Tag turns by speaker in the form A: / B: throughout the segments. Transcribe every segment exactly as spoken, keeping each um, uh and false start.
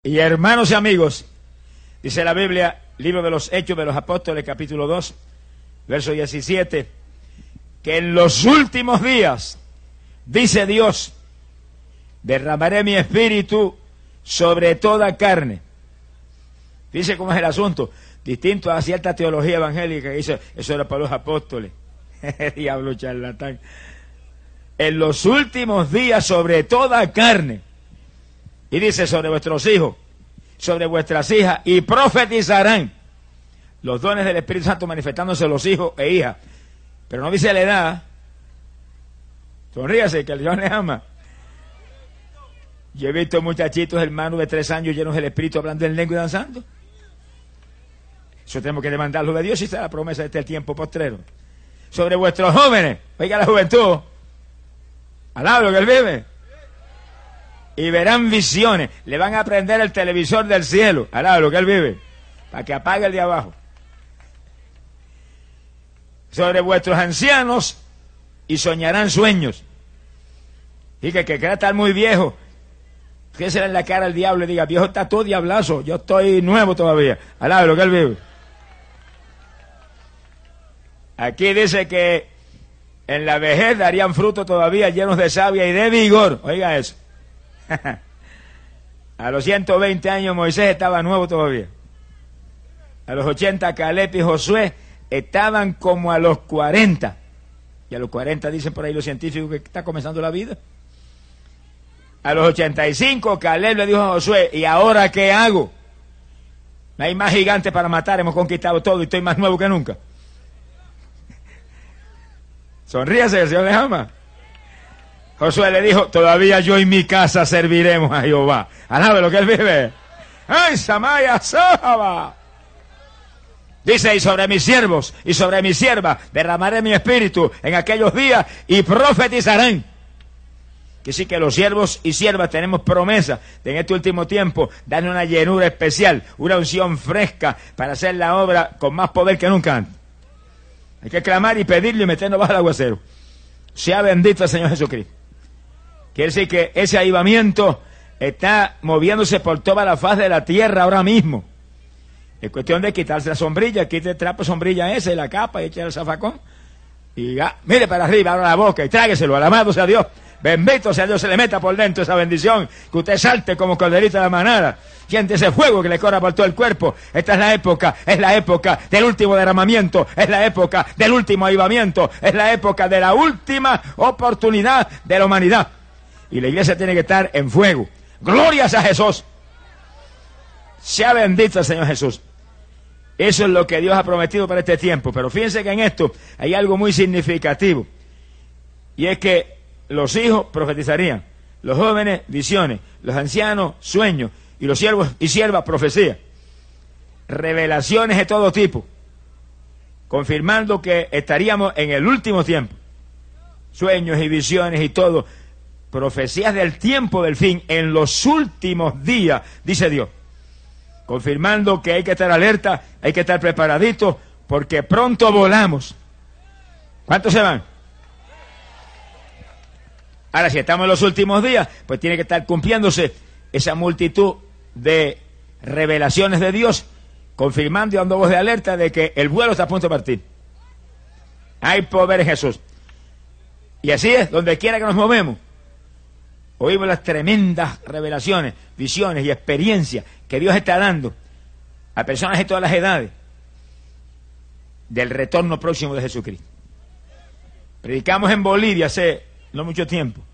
A: Y hermanos y amigos, dice la Biblia, libro de los Hechos de los Apóstoles, capítulo dos, verso diecisiete, que en los últimos días, dice Dios, derramaré mi espíritu sobre toda carne. Dice cómo es el asunto, distinto a cierta teología evangélica que dice, eso era para los apóstoles. Diablo charlatán. En los últimos días sobre toda carne. Y dice sobre vuestros hijos, sobre vuestras hijas, y profetizarán. Los dones del Espíritu Santo manifestándose los hijos e hijas. Pero no dice la edad. Sonríase, que el Dios le ama. Yo he visto muchachitos, hermanos de tres años llenos del Espíritu, hablando en lengua y danzando. Eso tenemos que demandarlo de Dios y está la promesa de este tiempo postrero. Sobre vuestros jóvenes, oiga la juventud, alaba lo que él vive, y verán visiones, le van a prender el televisor del cielo, alaba lo que él vive, para que apague el de abajo. Sobre vuestros ancianos, y soñarán sueños. Y que que quiera estar muy viejo, que se le en la cara al diablo y diga, viejo está todo diablazo, yo estoy nuevo todavía, alaba lo que él vive. Aquí dice que en la vejez darían fruto todavía llenos de savia y de vigor. Oiga eso. A los ciento veinte años Moisés estaba nuevo todavía. A los ochenta Caleb y Josué estaban como a los cuarenta. Y a los cuarenta dicen por ahí los científicos que está comenzando la vida. A los ochenta y cinco Caleb le dijo a Josué, ¿y ahora qué hago? No hay más gigantes para matar, hemos conquistado todo y estoy más nuevo que nunca. Sonríase, el Señor les ama. Josué le dijo, todavía yo y mi casa serviremos a Jehová. Alabe lo que él vive. ¡Ay, Samaya Sahaba! Dice, y sobre mis siervos y sobre mis siervas derramaré mi espíritu en aquellos días y profetizarán. Que sí que los siervos y siervas tenemos promesa de en este último tiempo darle una llenura especial, una unción fresca para hacer la obra con más poder que nunca antes. Hay que clamar y pedirle y meternos bajo el aguacero. Sea bendito el Señor Jesucristo. Quiere decir que ese avivamiento está moviéndose por toda la faz de la tierra ahora mismo. Es cuestión de quitarse la sombrilla, quite el trapo sombrilla ese, la capa y echar el zafacón. Y ya, mire para arriba, abra la boca y trágueselo. Alabado sea Dios. Bendito sea Dios, se le meta por dentro esa bendición, que usted salte como corderito de la manada, siente ese fuego que le corra por todo el cuerpo. Esta es la época, es la época del último derramamiento, es la época del último avivamiento, es la época de la última oportunidad de la humanidad. Y la iglesia tiene que estar en fuego. Glorias a Jesús. Sea bendito el Señor Jesús. Eso es lo que Dios ha prometido para este tiempo. Pero fíjense que en esto hay algo muy significativo. Y es que los hijos profetizarían, los jóvenes visiones, los ancianos sueños, y los siervos y siervas profecía. Revelaciones de todo tipo, confirmando que estaríamos en el último tiempo. Sueños y visiones y todo, profecías del tiempo del fin, en los últimos días, dice Dios. Confirmando que hay que estar alerta, hay que estar preparaditos, porque pronto volamos. ¿Cuántos se van? Ahora, si estamos en los últimos días, pues tiene que estar cumpliéndose esa multitud de revelaciones de Dios, confirmando y dando voz de alerta de que el vuelo está a punto de partir. Hay poder en Jesús. Y así es, donde quiera que nos movemos, oímos las tremendas revelaciones, visiones y experiencias que Dios está dando a personas de todas las edades del retorno próximo de Jesucristo. Predicamos en Bolivia hace no mucho tiempo,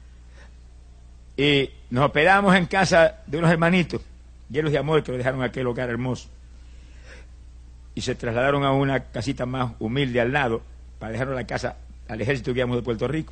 A: y nos hospedamos en casa de unos hermanitos llenos de amor que lo dejaron en aquel hogar hermoso, y se trasladaron a una casita más humilde al lado para dejarnos la casa al ejército que íbamos de Puerto Rico.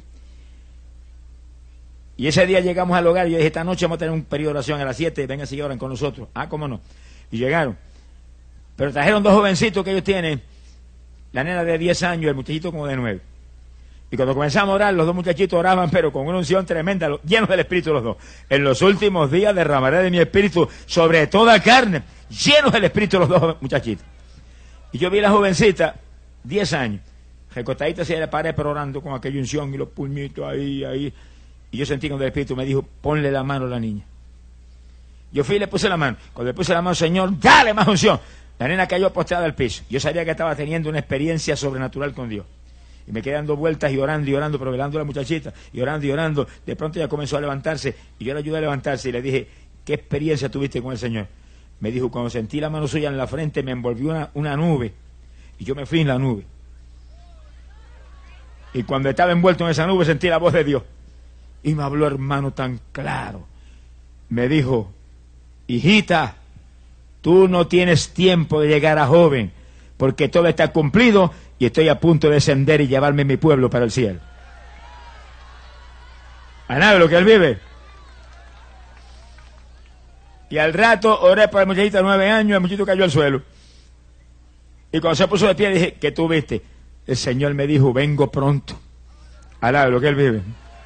A: Y ese día llegamos al hogar y yo dije, esta noche vamos a tener un periodo de oración a las siete, vengan si oran con nosotros. Ah, cómo no. Y llegaron, pero trajeron dos jovencitos que ellos tienen, la nena de diez años y el muchachito como de nueve. Y cuando comenzamos a orar, los dos muchachitos oraban, pero con una unción tremenda, llenos del Espíritu los dos. En los últimos días derramaré de mi Espíritu sobre toda carne, llenos del Espíritu los dos muchachitos. Y yo vi a la jovencita, diez años, recostadita hacia la pared, pero orando con aquella unción y los puñitos ahí, ahí. Y yo sentí cuando el Espíritu me dijo, ponle la mano a la niña. Yo fui y le puse la mano. Cuando le puse la mano, Señor, dale más unción. La nena cayó postrada al piso. Yo sabía que estaba teniendo una experiencia sobrenatural con Dios. Y me quedé dando vueltas y orando y orando, pero velando a la muchachita, y orando y orando. De pronto ella comenzó a levantarse, y yo la ayudé a levantarse y le dije, ¿qué experiencia tuviste con el Señor? Me dijo, cuando sentí la mano suya en la frente, me envolvió una, una nube, y yo me fui en la nube. Y cuando estaba envuelto en esa nube, sentí la voz de Dios. Y me habló, hermano, tan claro. Me dijo, hijita, tú no tienes tiempo de llegar a joven, porque todo está cumplido y estoy a punto de descender y llevarme mi pueblo para el cielo. ¿A nada lo que él vive? Y al rato oré por el muchachito de nueve años, el muchachito cayó al suelo. Y cuando se puso de pie dije, ¿qué tú viste? El Señor me dijo, vengo pronto. ¿A nada lo que él vive?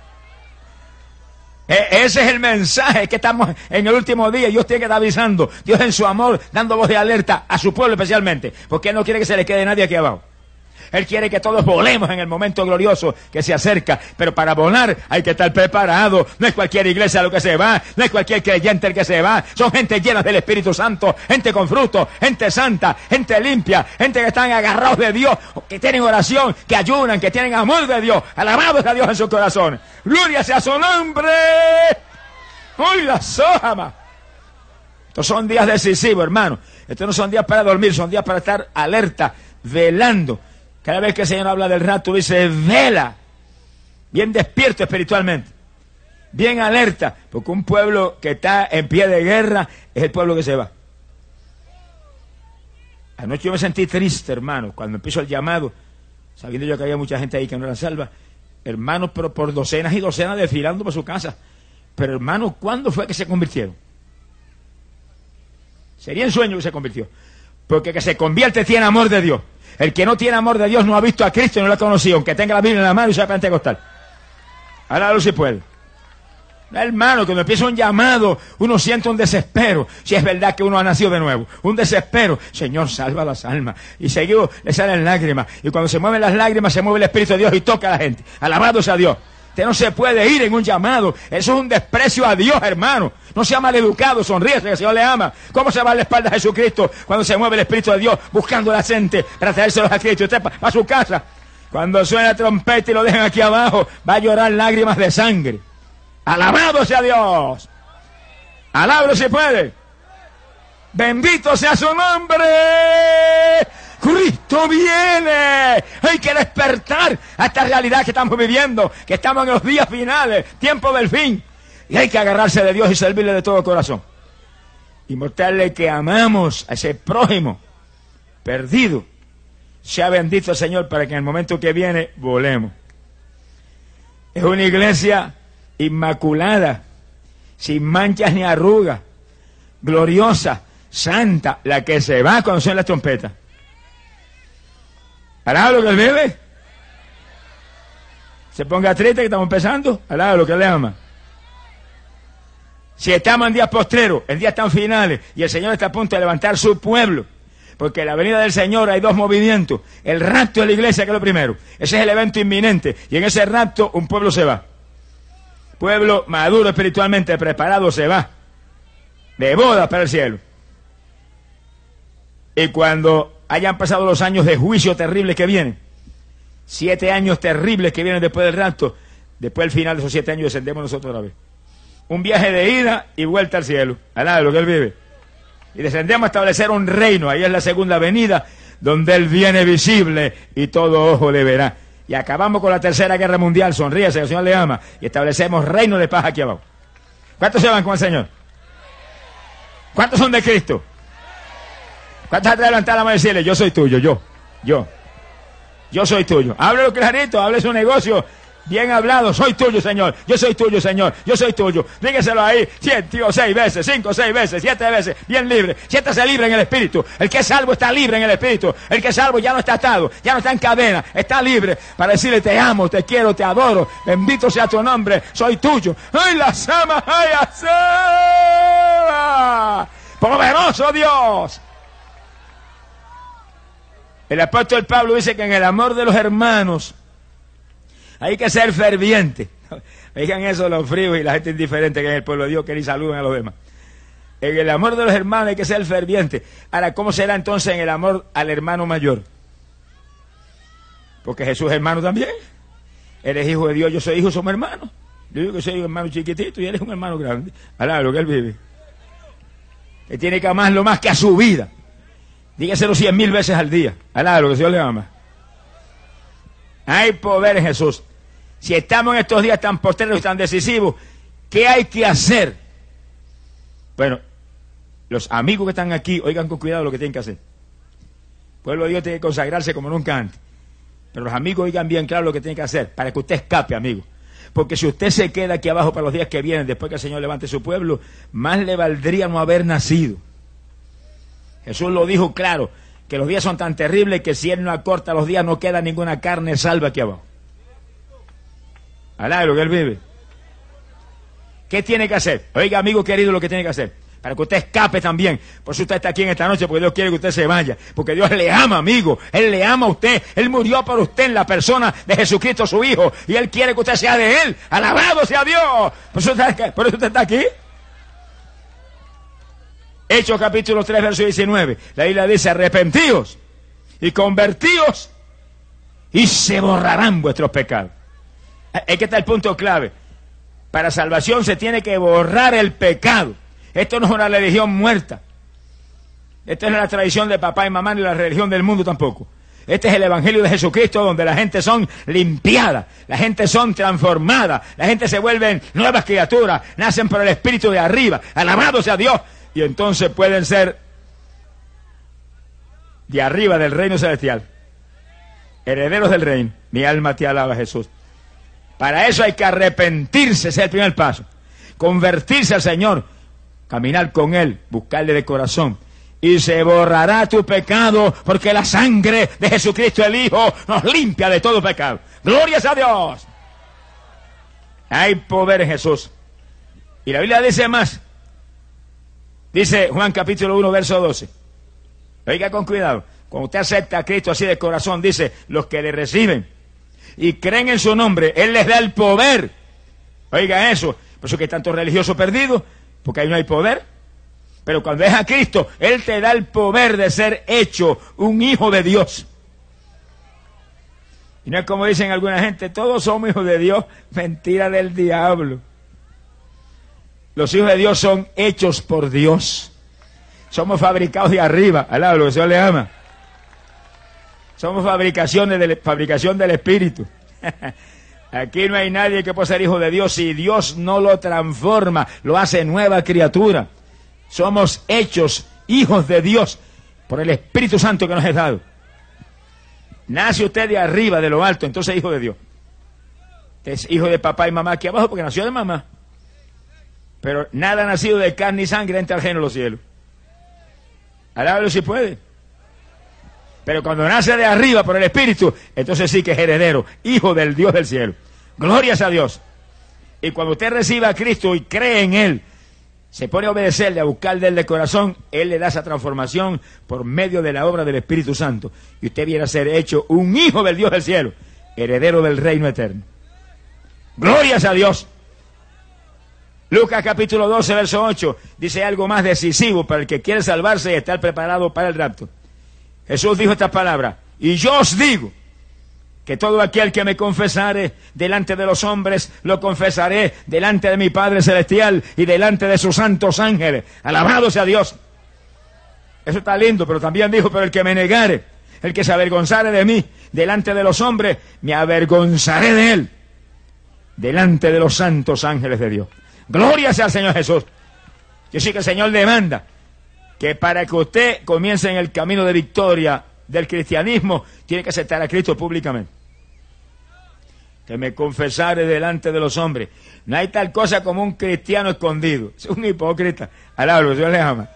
A: Ese es el mensaje, que estamos en el último día y Dios tiene que estar avisando. Dios en su amor, dando voz de alerta a su pueblo especialmente, porque Él no quiere que se le quede nadie aquí abajo. Él quiere que todos volemos en el momento glorioso que se acerca, pero para volar hay que estar preparado. No es cualquier iglesia lo que se va, no es cualquier creyente el que se va, son gente llena del Espíritu Santo, gente con fruto, gente santa, gente limpia, gente que están agarrados de Dios, que tienen oración, que ayunan, que tienen amor de Dios, alabados a Dios en su corazón. Gloria sea su nombre. ¡Uy, la sojama! Estos son días decisivos, hermano. Estos no son días para dormir, son días para estar alerta, velando. Cada vez que el Señor habla del rapto, dice, vela, bien despierto espiritualmente, bien alerta, porque un pueblo que está en pie de guerra es el pueblo que se va. Anoche yo me sentí triste, hermano, cuando empezó el llamado, sabiendo yo que había mucha gente ahí que no era salva, hermanos, pero por docenas y docenas desfilando por su casa. Pero hermano, ¿cuándo fue que se convirtieron? Sería en sueño que se convirtió, porque que se convierte tiene amor de Dios. El que no tiene amor de Dios no ha visto a Cristo y no lo ha conocido, aunque tenga la Biblia en la mano y sea pentecostal. Ahora lo si puede. Hermano, cuando empieza un llamado, uno siente un desespero. Si es verdad que uno ha nacido de nuevo, un desespero. Señor, salva las almas. Y seguido le salen lágrimas. Y cuando se mueven las lágrimas, se mueve el Espíritu de Dios y toca a la gente. Alabado sea Dios. Usted no se puede ir en un llamado. Eso es un desprecio a Dios, hermano. No sea maleducado, sonríe, que el Señor le ama. ¿Cómo se va a la espalda a Jesucristo cuando se mueve el Espíritu de Dios buscando a la gente para traérselos a Cristo? Usted va a su casa. Cuando suena la trompeta y lo dejan aquí abajo, va a llorar lágrimas de sangre. Alabado sea Dios. Alábalo si puede. Bendito sea su nombre. Cristo viene. Hay que despertar a esta realidad que estamos viviendo, que estamos en los días finales, tiempo del fin. Y hay que agarrarse de Dios y servirle de todo corazón. Y mostrarle que amamos a ese prójimo perdido. Sea bendito el Señor para que en el momento que viene volemos. Es una iglesia inmaculada, sin manchas ni arrugas, gloriosa, santa, la que se va cuando suena las trompetas. ¿Alá lo que él vive? Se ponga triste que estamos empezando. Alá lo que le ama. Si estamos en días postreros, en días tan finales, y el Señor está a punto de levantar su pueblo, porque en la venida del Señor hay dos movimientos. El rapto de la iglesia, que es lo primero. Ese es el evento inminente. Y en ese rapto un pueblo se va. Pueblo maduro espiritualmente, preparado, se va. De boda para el cielo. Y cuando hayan pasado los años de juicio terribles que vienen, siete años terribles que vienen después del rapto, después del final de esos siete años descendemos nosotros otra vez. Un viaje de ida y vuelta al cielo, al lado de lo que Él vive. Y descendemos a establecer un reino, ahí es la segunda venida, donde Él viene visible y todo ojo le verá. Y acabamos con la tercera guerra mundial, sonríese, el Señor le ama, y establecemos reino de paz aquí abajo. ¿Cuántos se van con el Señor? ¿Cuántos son de Cristo? ¿Cuántos se levantar la mano y decirle, yo soy tuyo, yo, yo, yo soy tuyo? Háblelo clarito, hable su negocio, bien hablado, soy tuyo, Señor, yo soy tuyo, Señor, yo soy tuyo. Dígaselo ahí, siete o seis veces, cinco, seis veces, siete veces, bien libre. Siéntase libre en el Espíritu. El que es salvo está libre en el Espíritu. El que es salvo ya no está atado, ya no está en cadena, está libre para decirle, te amo, te quiero, te adoro, bendito sea tu nombre, soy tuyo. ¡Ay, la sama, ay, asá! ¡Poderoso Dios! El apóstol Pablo dice que en el amor de los hermanos hay que ser ferviente. Oigan eso los fríos y la gente indiferente que es el pueblo de Dios, que ni saludan a los demás. En el amor de los hermanos hay que ser ferviente. Ahora, ¿cómo será entonces en el amor al hermano mayor? Porque Jesús es hermano también. Eres hijo de Dios, yo soy hijo, somos hermanos. Yo digo que soy un hermano chiquitito y él es un hermano grande. Alá, lo que él vive. Él tiene que amarlo más que a su vida. Dígaselo cien mil veces al día. Alá, lo que el Señor le ama. Hay poder en Jesús. Si estamos en estos días tan postreros y tan decisivos, ¿qué hay que hacer? Bueno, los amigos que están aquí, oigan con cuidado lo que tienen que hacer. El pueblo de Dios tiene que consagrarse como nunca antes. Pero los amigos oigan bien claro lo que tienen que hacer, para que usted escape, amigo. Porque si usted se queda aquí abajo para los días que vienen, después que el Señor levante su pueblo, más le valdría no haber nacido. Jesús lo dijo claro, que los días son tan terribles que si Él no acorta los días no queda ninguna carne salva aquí abajo. Alá, lo que Él vive. ¿Qué tiene que hacer? Oiga, amigo querido, lo que tiene que hacer. Para que usted escape también. Por eso usted está aquí en esta noche, porque Dios quiere que usted se vaya. Porque Dios le ama, amigo. Él le ama a usted. Él murió por usted en la persona de Jesucristo, su Hijo. Y Él quiere que usted sea de Él. ¡Alabado sea Dios! Por eso usted, por eso usted está aquí. Hechos capítulo tres, verso diecinueve. La Biblia dice, arrepentíos y convertíos y se borrarán vuestros pecados. Es que está el punto clave. Para salvación se tiene que borrar el pecado. Esto no es una religión muerta. Esto no es la tradición de papá y mamá ni la religión del mundo tampoco. Este es el Evangelio de Jesucristo, donde la gente son limpiadas, la gente son transformadas, la gente se vuelven nuevas criaturas, nacen por el Espíritu de arriba, alabado sea Dios, y entonces pueden ser de arriba del reino celestial, herederos del reino. Mi alma te alaba, Jesús. Para eso hay que arrepentirse, ese es el primer paso. Convertirse al Señor, caminar con Él, buscarle de corazón. Y se borrará tu pecado, porque la sangre de Jesucristo el Hijo nos limpia de todo pecado. ¡Glorias a Dios! Hay poder en Jesús. Y la Biblia dice más. Dice Juan capítulo uno, verso doce. Oiga con cuidado. Cuando usted acepta a Cristo así de corazón, dice, los que le reciben y creen en su nombre, Él les da el poder. Oiga eso. Por eso que hay tantos religiosos perdidos, porque ahí no hay poder. Pero cuando es a Cristo, Él te da el poder de ser hecho un hijo de Dios. Y no es como dicen alguna gente, todos somos hijos de Dios. Mentira del diablo. Los hijos de Dios son hechos por Dios. Somos fabricados de arriba. Alá, lo que el Señor le ama. Somos fabricaciones de, fabricación del Espíritu. Aquí no hay nadie que pueda ser hijo de Dios si Dios no lo transforma, lo hace nueva criatura. Somos hechos hijos de Dios por el Espíritu Santo que nos es dado. Nace usted de arriba, de lo alto, entonces es hijo de Dios. Es hijo de papá y mamá aquí abajo porque nació de mamá. Pero nada nacido de carne y sangre entra al reino de los cielos. Alábalo si puede. Pero cuando nace de arriba por el Espíritu, entonces sí que es heredero, hijo del Dios del cielo. Glorias a Dios. Y cuando usted reciba a Cristo y cree en Él, se pone a obedecerle, a buscar de Él de corazón, Él le da esa transformación por medio de la obra del Espíritu Santo. Y usted viene a ser hecho un hijo del Dios del cielo, heredero del reino eterno. Glorias a Dios. Lucas capítulo doce, verso ocho, dice algo más decisivo para el que quiere salvarse y estar preparado para el rapto. Jesús dijo estas palabras, y yo os digo, que todo aquel que me confesare delante de los hombres, lo confesaré delante de mi Padre Celestial y delante de sus santos ángeles. Alabado sea Dios. Eso está lindo, pero también dijo, pero el que me negare, el que se avergonzare de mí delante de los hombres, me avergonzaré de él delante de los santos ángeles de Dios. Gloria sea al Señor Jesús. Yo sí que el Señor demanda que para que usted comience en el camino de victoria del cristianismo, tiene que aceptar a Cristo públicamente. Que me confesare delante de los hombres. No hay tal cosa como un cristiano escondido. Es un hipócrita. Alablo, Dios le ama.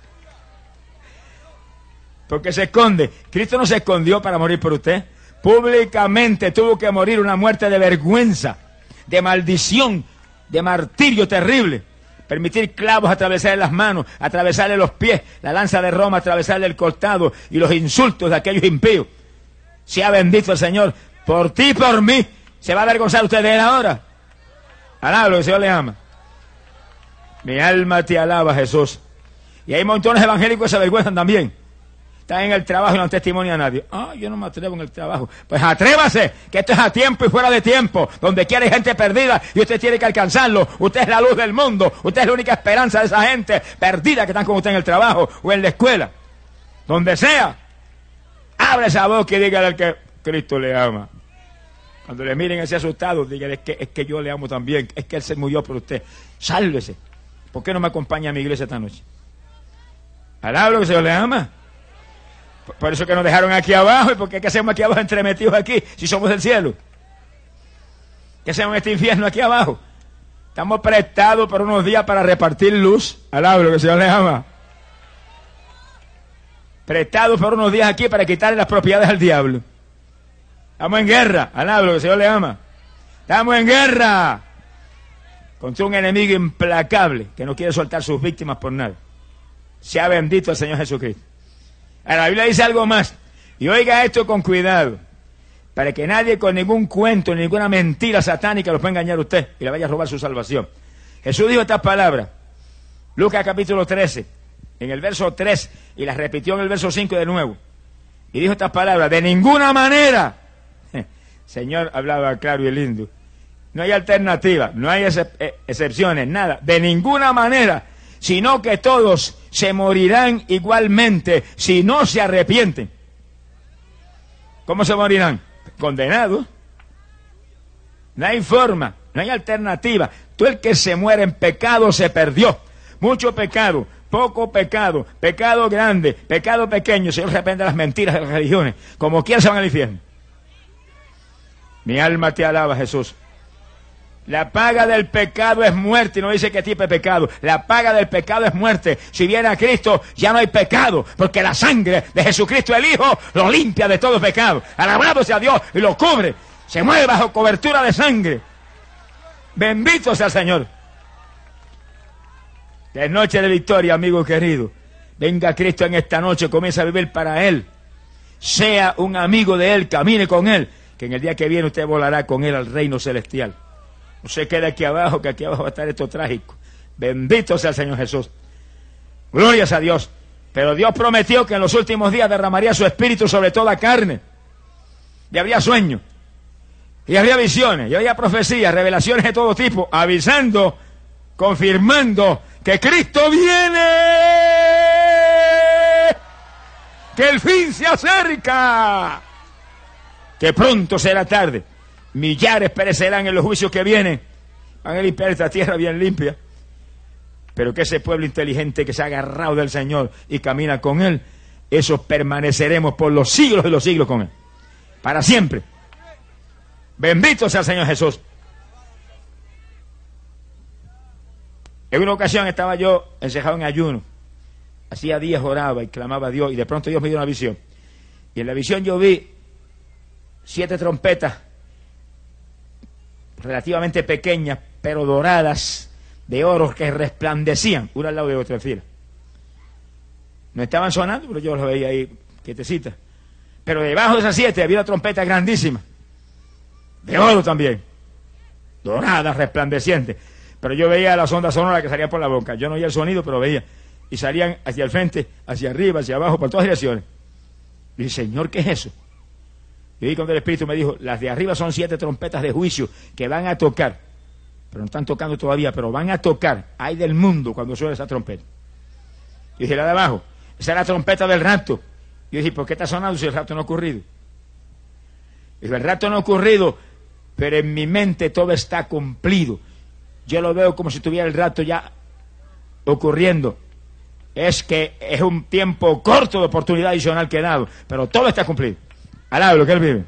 A: Porque se esconde. Cristo no se escondió para morir por usted. Públicamente tuvo que morir una muerte de vergüenza, de maldición, de martirio terrible. Permitir clavos atravesarle las manos, atravesarle los pies, la lanza de Roma atravesarle el costado y los insultos de aquellos impíos. Sea bendito el Señor. Por ti y por mí. ¿Se va a avergonzar usted de él ahora? Alaba, lo que el Señor le ama. Mi alma te alaba, Jesús. Y hay montones de evangélicos que se avergüenzan también. Están en el trabajo y no dan testimonio a nadie. Ah, yo no me atrevo en el trabajo. Pues atrévase, que esto es a tiempo y fuera de tiempo. Donde quiera hay gente perdida y usted tiene que alcanzarlo. Usted es la luz del mundo. Usted es la única esperanza de esa gente perdida que están con usted en el trabajo o en la escuela. Donde sea. Abre esa boca y dígale al que Cristo le ama. Cuando le miren así asustados, dígale, es que, es que yo le amo también. Es que Él se murió por usted. Sálvese. ¿Por qué no me acompaña a mi iglesia esta noche? Alablo que el Señor le ama. Por eso que nos dejaron aquí abajo. ¿Y por qué hacemos aquí abajo entremetidos aquí si somos del cielo? ¿Qué hacemos en este infierno aquí abajo? Estamos prestados por unos días para repartir luz. Alablo que el Señor le ama. Prestados por unos días aquí para quitarle las propiedades al diablo. Estamos en guerra. Alablo que el Señor le ama. Estamos en guerra contra un enemigo implacable que no quiere soltar sus víctimas por nada. Sea bendito el Señor Jesucristo. Ahora, la Biblia dice algo más. Y oiga esto con cuidado. Para que nadie con ningún cuento, ninguna mentira satánica lo pueda engañar a usted y le vaya a robar su salvación. Jesús dijo estas palabras. Lucas capítulo trece, en el verso tres, y las repitió en el verso cinco de nuevo. Y dijo estas palabras. De ninguna manera. Señor hablaba claro y lindo. No hay alternativa, no hay excep- excepciones, nada. De ninguna manera. Sino que todos se morirán igualmente si no se arrepienten. ¿Cómo se morirán? Condenados. No hay forma, no hay alternativa. Tú el que se muere en pecado se perdió. Mucho pecado, poco pecado, pecado grande, pecado pequeño. El Señor se arrepiente de las mentiras de las religiones. Como quiera se van al infierno. Mi alma te alaba, Jesús. La paga del pecado es muerte, y no dice qué tipo de pecado. La paga del pecado es muerte. Si viene a Cristo, ya no hay pecado, porque la sangre de Jesucristo el Hijo lo limpia de todo pecado. Alabado sea Dios, y lo cubre. Se mueve bajo cobertura de sangre. Bendito sea el Señor. Que es noche de victoria, amigo querido. Venga Cristo en esta noche, comienza a vivir para Él. Sea un amigo de Él, camine con Él, que en el día que viene usted volará con Él al reino celestial. No se quede aquí abajo, que aquí abajo va a estar esto trágico. Bendito sea el Señor Jesús. Glorias a Dios. Pero Dios prometió que en los últimos días derramaría su espíritu sobre toda carne. Y habría sueños. Y habría visiones. Y habría profecías, revelaciones de todo tipo. Avisando, confirmando que Cristo viene. Que el fin se acerca. Que pronto será tarde. Millares perecerán en los juicios que vienen. Van a limpiar esta tierra bien limpia. Pero que ese pueblo inteligente que se ha agarrado del Señor y camina con Él, esos permaneceremos por los siglos de los siglos con Él. Para siempre. Bendito sea el Señor Jesús. En una ocasión estaba yo encejado en ayuno. Hacía días oraba y clamaba a Dios. Y de pronto Dios me dio una visión. Y en la visión yo vi siete trompetas relativamente pequeñas, pero doradas, de oro, que resplandecían, una al lado de otra en fila. No estaban sonando, pero yo los veía ahí quietecitas. Pero debajo de esas siete había una trompeta grandísima, de oro también, doradas, resplandecientes. Pero yo veía las ondas sonoras que salían por la boca. Yo no oía el sonido, pero veía. Y salían hacia el frente, hacia arriba, hacia abajo, por todas direcciones. Y dije, Señor, ¿qué es eso? Y vi cuando el Espíritu me dijo, las de arriba son siete trompetas de juicio que van a tocar, pero no están tocando todavía, pero van a tocar. Ay del mundo cuando suena esa trompeta. Y dije, la de abajo, esa es la trompeta del rapto. Y dije, ¿por qué está sonando si el rapto no ha ocurrido? Y dije, el rapto no ha ocurrido, pero en mi mente todo está cumplido. Yo lo veo como si tuviera el rapto ya ocurriendo. Es que es un tiempo corto de oportunidad adicional que he dado, pero todo está cumplido. Alaba lo que Él vive.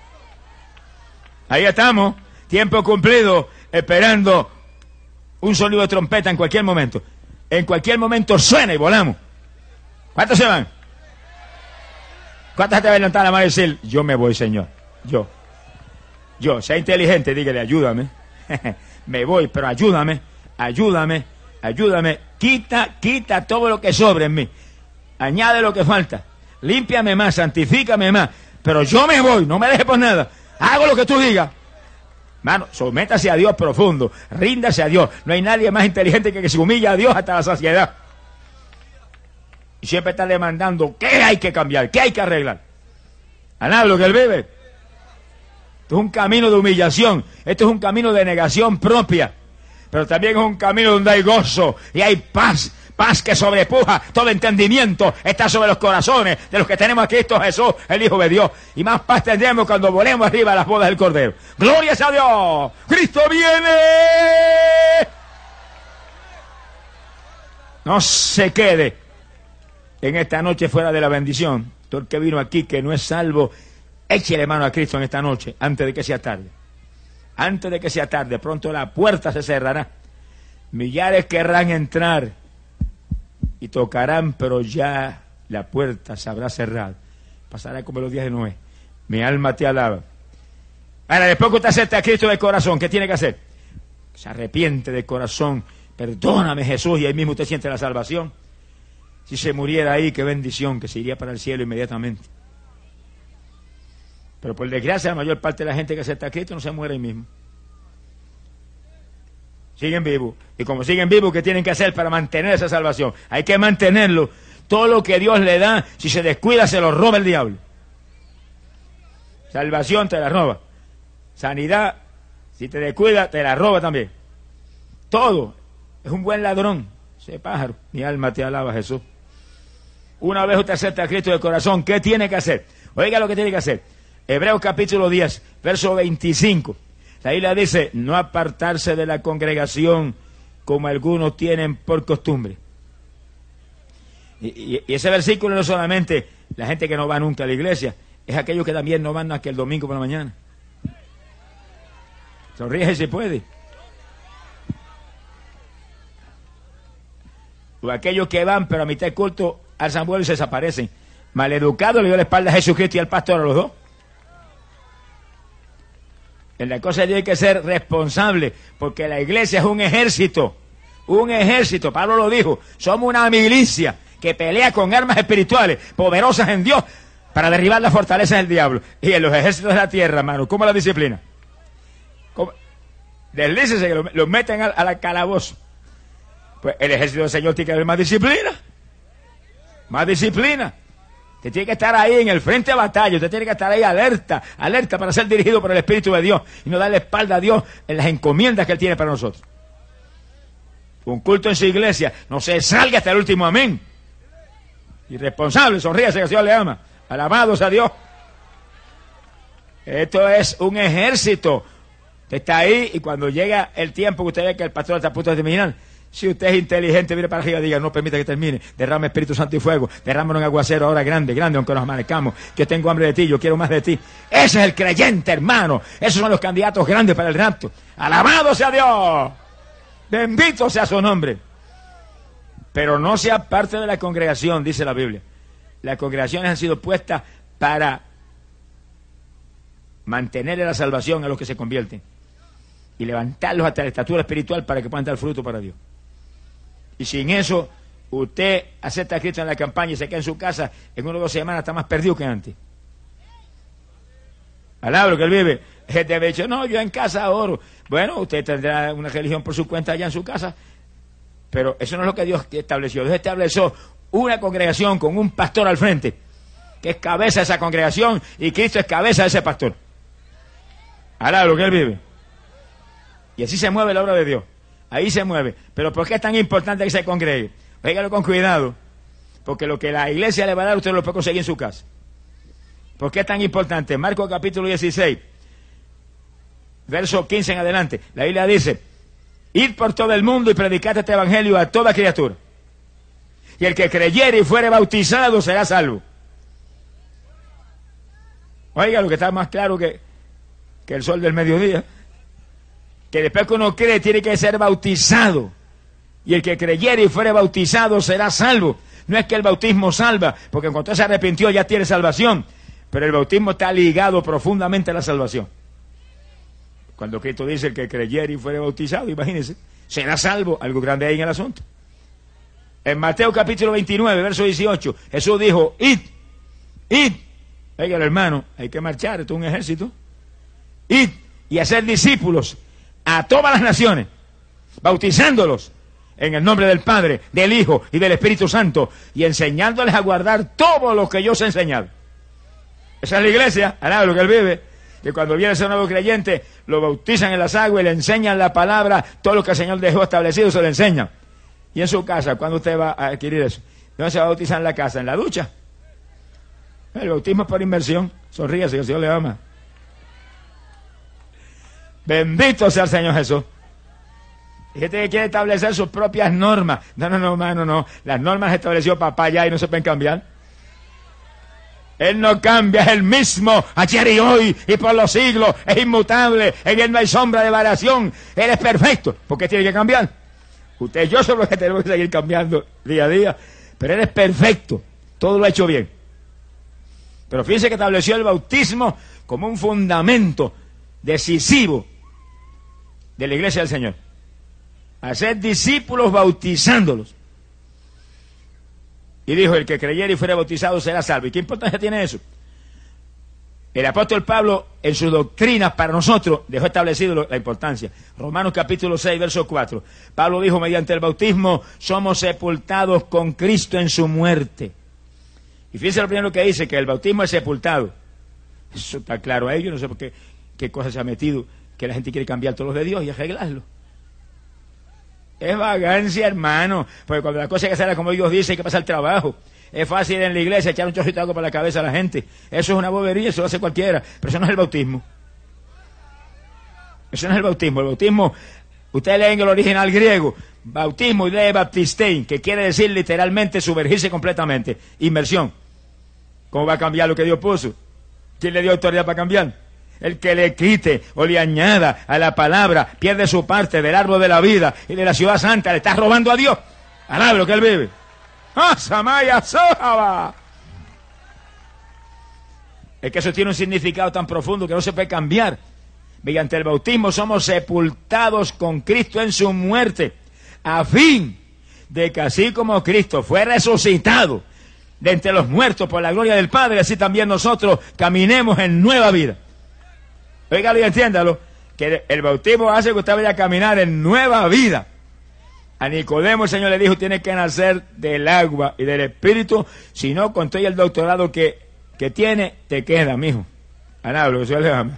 A: Ahí estamos, tiempo cumplido, esperando un sonido de trompeta en cualquier momento. En cualquier momento suena y volamos. ¿Cuántos se van? ¿Cuántas te van a levantar la mano y decir, yo me voy, Señor? Yo. Yo, sea inteligente, dígale, ayúdame. Me voy, pero ayúdame, ayúdame, ayúdame. Quita, quita todo lo que sobre en mí. Añade lo que falta. Límpiame más, santifícame más. Pero yo me voy, no me dejes por nada. Hago lo que tú digas. Mano, sométase a Dios profundo. Ríndase a Dios. No hay nadie más inteligente que que se humilla a Dios hasta la saciedad. Y siempre está demandando qué hay que cambiar, qué hay que arreglar. ¿Alaba lo que él vive? Esto es un camino de humillación. Esto es un camino de negación propia. Pero también es un camino donde hay gozo y hay paz. Paz que sobrepuja todo entendimiento. Está sobre los corazones de los que tenemos a Cristo Jesús, el Hijo de Dios. Y más paz tendremos cuando volemos arriba a las bodas del Cordero. ¡Gloria a Dios! ¡Cristo viene! No se quede en esta noche fuera de la bendición. Todo el que vino aquí que no es salvo, échele mano a Cristo en esta noche, antes de que sea tarde. Antes de que sea tarde, pronto la puerta se cerrará. Millares querrán entrar y tocarán, pero ya la puerta se habrá cerrado. Pasará como los días de Noé. Mi alma te alaba. Ahora, después que usted acepta a Cristo de corazón, ¿qué tiene que hacer? Se arrepiente de corazón. Perdóname, Jesús, y ahí mismo usted siente la salvación. Si se muriera ahí, qué bendición, que se iría para el cielo inmediatamente. Pero por desgracia, la mayor parte de la gente que acepta a Cristo no se muere ahí mismo. Siguen vivos. Y como siguen vivos, ¿qué tienen que hacer para mantener esa salvación? Hay que mantenerlo. Todo lo que Dios le da, si se descuida, se lo roba el diablo. Salvación te la roba. Sanidad, si te descuida, te la roba también. Todo. Es un buen ladrón. Ese pájaro. Mi alma te alaba, Jesús. Una vez usted acepta a Cristo de corazón, ¿qué tiene que hacer? Oiga lo que tiene que hacer. Hebreos capítulo diez, verso veinticinco. La Biblia dice, no apartarse de la congregación como algunos tienen por costumbre. Y, y, y ese versículo no es solamente la gente que no va nunca a la iglesia, es aquellos que también no van más que el domingo por la mañana. Sonríe si puede. O aquellos que van, pero a mitad de culto alzan vuelo y se desaparecen. Maleducados le dio la espalda a Jesucristo y al pastor, a los dos. En la cosa tiene que ser responsable, porque la iglesia es un ejército. Un ejército, Pablo lo dijo. Somos una milicia que pelea con armas espirituales, poderosas en Dios, para derribar la fortaleza del diablo. Y en los ejércitos de la tierra, hermano, ¿cómo la disciplina? ¿Cómo? Deslícese que los lo meten al, al calabozo. Pues el ejército del Señor tiene que haber más disciplina. Más disciplina. Usted tiene que estar ahí en el frente de batalla. Usted tiene que estar ahí alerta, alerta para ser dirigido por el Espíritu de Dios y no darle espalda a Dios en las encomiendas que Él tiene para nosotros. Un culto en su iglesia, no se salga hasta el último amén. Irresponsable, sonríase que el Señor le ama. Alabados a Dios. Esto es un ejército. Usted está ahí y cuando llega el tiempo que usted ve que el pastor está a punto de terminar, si usted es inteligente, mire para arriba y diga, no permita que termine, derrame Espíritu Santo y fuego, derrámanos en aguacero ahora grande, grande, aunque nos amanezcamos, que yo tengo hambre de ti, yo quiero más de ti. Ese es el creyente, hermano. Esos son los candidatos grandes para el rapto. Alabado sea Dios. Bendito sea su nombre. Pero no sea parte de la congregación, dice la Biblia. Las congregaciones han sido puestas para mantener la salvación a los que se convierten y levantarlos hasta la estatura espiritual para que puedan dar fruto para Dios. Y sin eso, usted acepta a Cristo en la campaña y se queda en su casa, en una o dos semanas está más perdido que antes. Alabro que él vive. Gente me ha dicho, no, yo en casa oro. Bueno, usted tendrá una religión por su cuenta allá en su casa, pero eso no es lo que Dios estableció. Dios estableció una congregación con un pastor al frente, que es cabeza de esa congregación, y Cristo es cabeza de ese pastor. Alabro que él vive. Y así se mueve la obra de Dios. Ahí se mueve. Pero ¿por qué es tan importante que se congregue? Óigalo con cuidado. Porque lo que la iglesia le va a dar, usted lo puede conseguir en su casa. ¿Por qué es tan importante? Marcos capítulo dieciséis, verso quince en adelante. La Biblia dice, id por todo el mundo y predicad este evangelio a toda criatura. Y el que creyere y fuere bautizado será salvo. Oiga, lo que está más claro que, que el sol del mediodía. Que después que uno cree tiene que ser bautizado. Y el que creyere y fuere bautizado será salvo. No es que el bautismo salva, porque en cuanto se arrepintió ya tiene salvación. Pero el bautismo está ligado profundamente a la salvación. Cuando Cristo dice el que creyere y fuere bautizado, imagínense, será salvo. Algo grande hay en el asunto. En Mateo capítulo veintinueve, verso dieciocho, Jesús dijo, id, id. Oiga, hermano, hay que marchar, esto es un ejército. Id y hacer discípulos a todas las naciones, bautizándolos en el nombre del Padre, del Hijo y del Espíritu Santo, y enseñándoles a guardar todo lo que yo os he enseñado. Esa es la iglesia, alaba lo que él vive, que cuando viene a ser un nuevo creyente, lo bautizan en las aguas y le enseñan la palabra, todo lo que el Señor dejó establecido se lo enseñan. Y en su casa, ¿cuándo usted va a adquirir eso? ¿Dónde se va a bautizar en la casa? ¿En la ducha? El bautismo es por inmersión. Sonríase, que el Señor le ama. Bendito sea el Señor Jesús. Hay gente que quiere establecer sus propias normas. No, no, no, hermano, no. Las normas estableció papá ya y no se pueden cambiar. Él no cambia, es el mismo ayer y hoy y por los siglos. Es inmutable, en él no hay sombra de variación. Él es perfecto. ¿Por qué tiene que cambiar? Usted y yo somos los que tenemos que seguir cambiando día a día. Pero él es perfecto. Todo lo ha hecho bien. Pero fíjense que estableció el bautismo como un fundamento decisivo de la iglesia del Señor. Hacer discípulos bautizándolos. Y dijo, el que creyere y fuera bautizado será salvo. ¿Y qué importancia tiene eso? El apóstol Pablo, en sus doctrinas para nosotros, dejó establecido la importancia. Romanos capítulo seis, verso cuatro. Pablo dijo, mediante el bautismo somos sepultados con Cristo en su muerte. Y fíjense lo primero que dice, que el bautismo es sepultado. Eso está claro a ellos, no sé por qué, qué cosa se ha metido, que la gente quiere cambiar todos los de Dios y arreglarlo. Es vagancia, hermano, porque cuando la cosa hay que hacerla como Dios dice, hay que pasar el trabajo. Es fácil en la iglesia echar un chorrito de agua para la cabeza a la gente. Eso es una bobería, eso lo hace cualquiera, pero eso no es el bautismo. Eso no es el bautismo. El bautismo, ustedes leen el original griego, bautismo y de baptistein, que quiere decir literalmente sumergirse completamente, inmersión. ¿Cómo va a cambiar lo que Dios puso? ¿Quién le dio autoridad para cambiar? El que le quite o le añada a la palabra pierde su parte del árbol de la vida y de la ciudad santa, le está robando a Dios. Alabe lo que él vive. ¡Ah, Samaya Sojaba! Es que eso tiene un significado tan profundo que no se puede cambiar. Mediante el bautismo somos sepultados con Cristo en su muerte, a fin de que así como Cristo fue resucitado de entre los muertos por la gloria del Padre, así también nosotros caminemos en nueva vida. Óigalo y entiéndalo, que el bautismo hace que usted vaya a caminar en nueva vida. A Nicodemo el Señor le dijo, tiene que nacer del agua y del Espíritu, si no, con todo el doctorado que, que tiene, te queda, mijo. Anablo, que Dios le ama.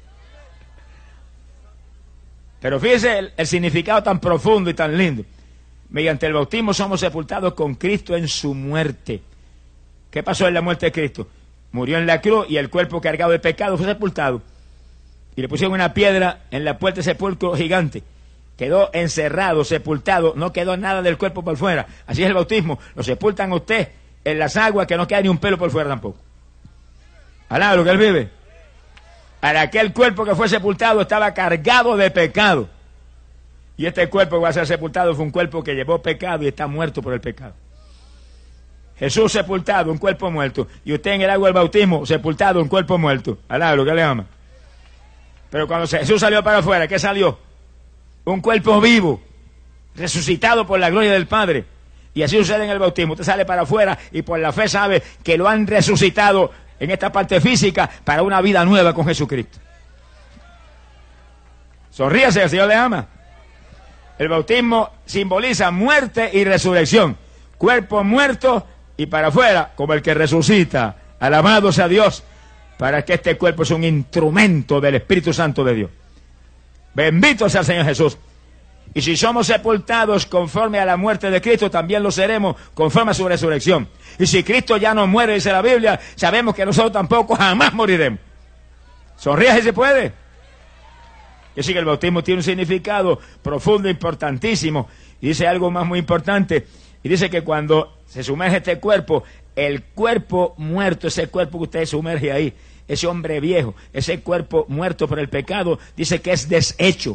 A: Pero fíjese el, el significado tan profundo y tan lindo. Mediante el bautismo somos sepultados con Cristo en su muerte. ¿Qué pasó en la muerte de Cristo? Murió en la cruz y el cuerpo cargado de pecado fue sepultado. Y le pusieron una piedra en la puerta de sepulcro gigante. Quedó encerrado, sepultado, no quedó nada del cuerpo por fuera. Así es el bautismo. Lo sepultan a usted en las aguas, que no queda ni un pelo por fuera tampoco. Alá, lo que él vive. Para aquel cuerpo que fue sepultado estaba cargado de pecado. Y este cuerpo que va a ser sepultado fue un cuerpo que llevó pecado y está muerto por el pecado. Jesús sepultado, un cuerpo muerto. Y usted en el agua del bautismo, sepultado, un cuerpo muerto. Alá, lo que le ama. Pero cuando Jesús salió para afuera, ¿qué salió? Un cuerpo vivo, resucitado por la gloria del Padre. Y así sucede en el bautismo. Usted sale para afuera y por la fe sabe que lo han resucitado en esta parte física para una vida nueva con Jesucristo. Sonríase, el Señor le ama. El bautismo simboliza muerte y resurrección. Cuerpo muerto y para afuera como el que resucita. Alabado sea Dios, para que este cuerpo sea un instrumento del Espíritu Santo de Dios. Bendito sea el Señor Jesús. Y si somos sepultados conforme a la muerte de Cristo, también lo seremos conforme a su resurrección. Y si Cristo ya no muere, dice la Biblia, sabemos que nosotros tampoco jamás moriremos. Sonríe si se puede. Y así que el bautismo tiene un significado profundo, importantísimo. Y dice algo más muy importante. Y dice que cuando se sumerge este cuerpo, el cuerpo muerto, ese cuerpo que usted sumerge ahí, ese hombre viejo, ese cuerpo muerto por el pecado, dice que es deshecho.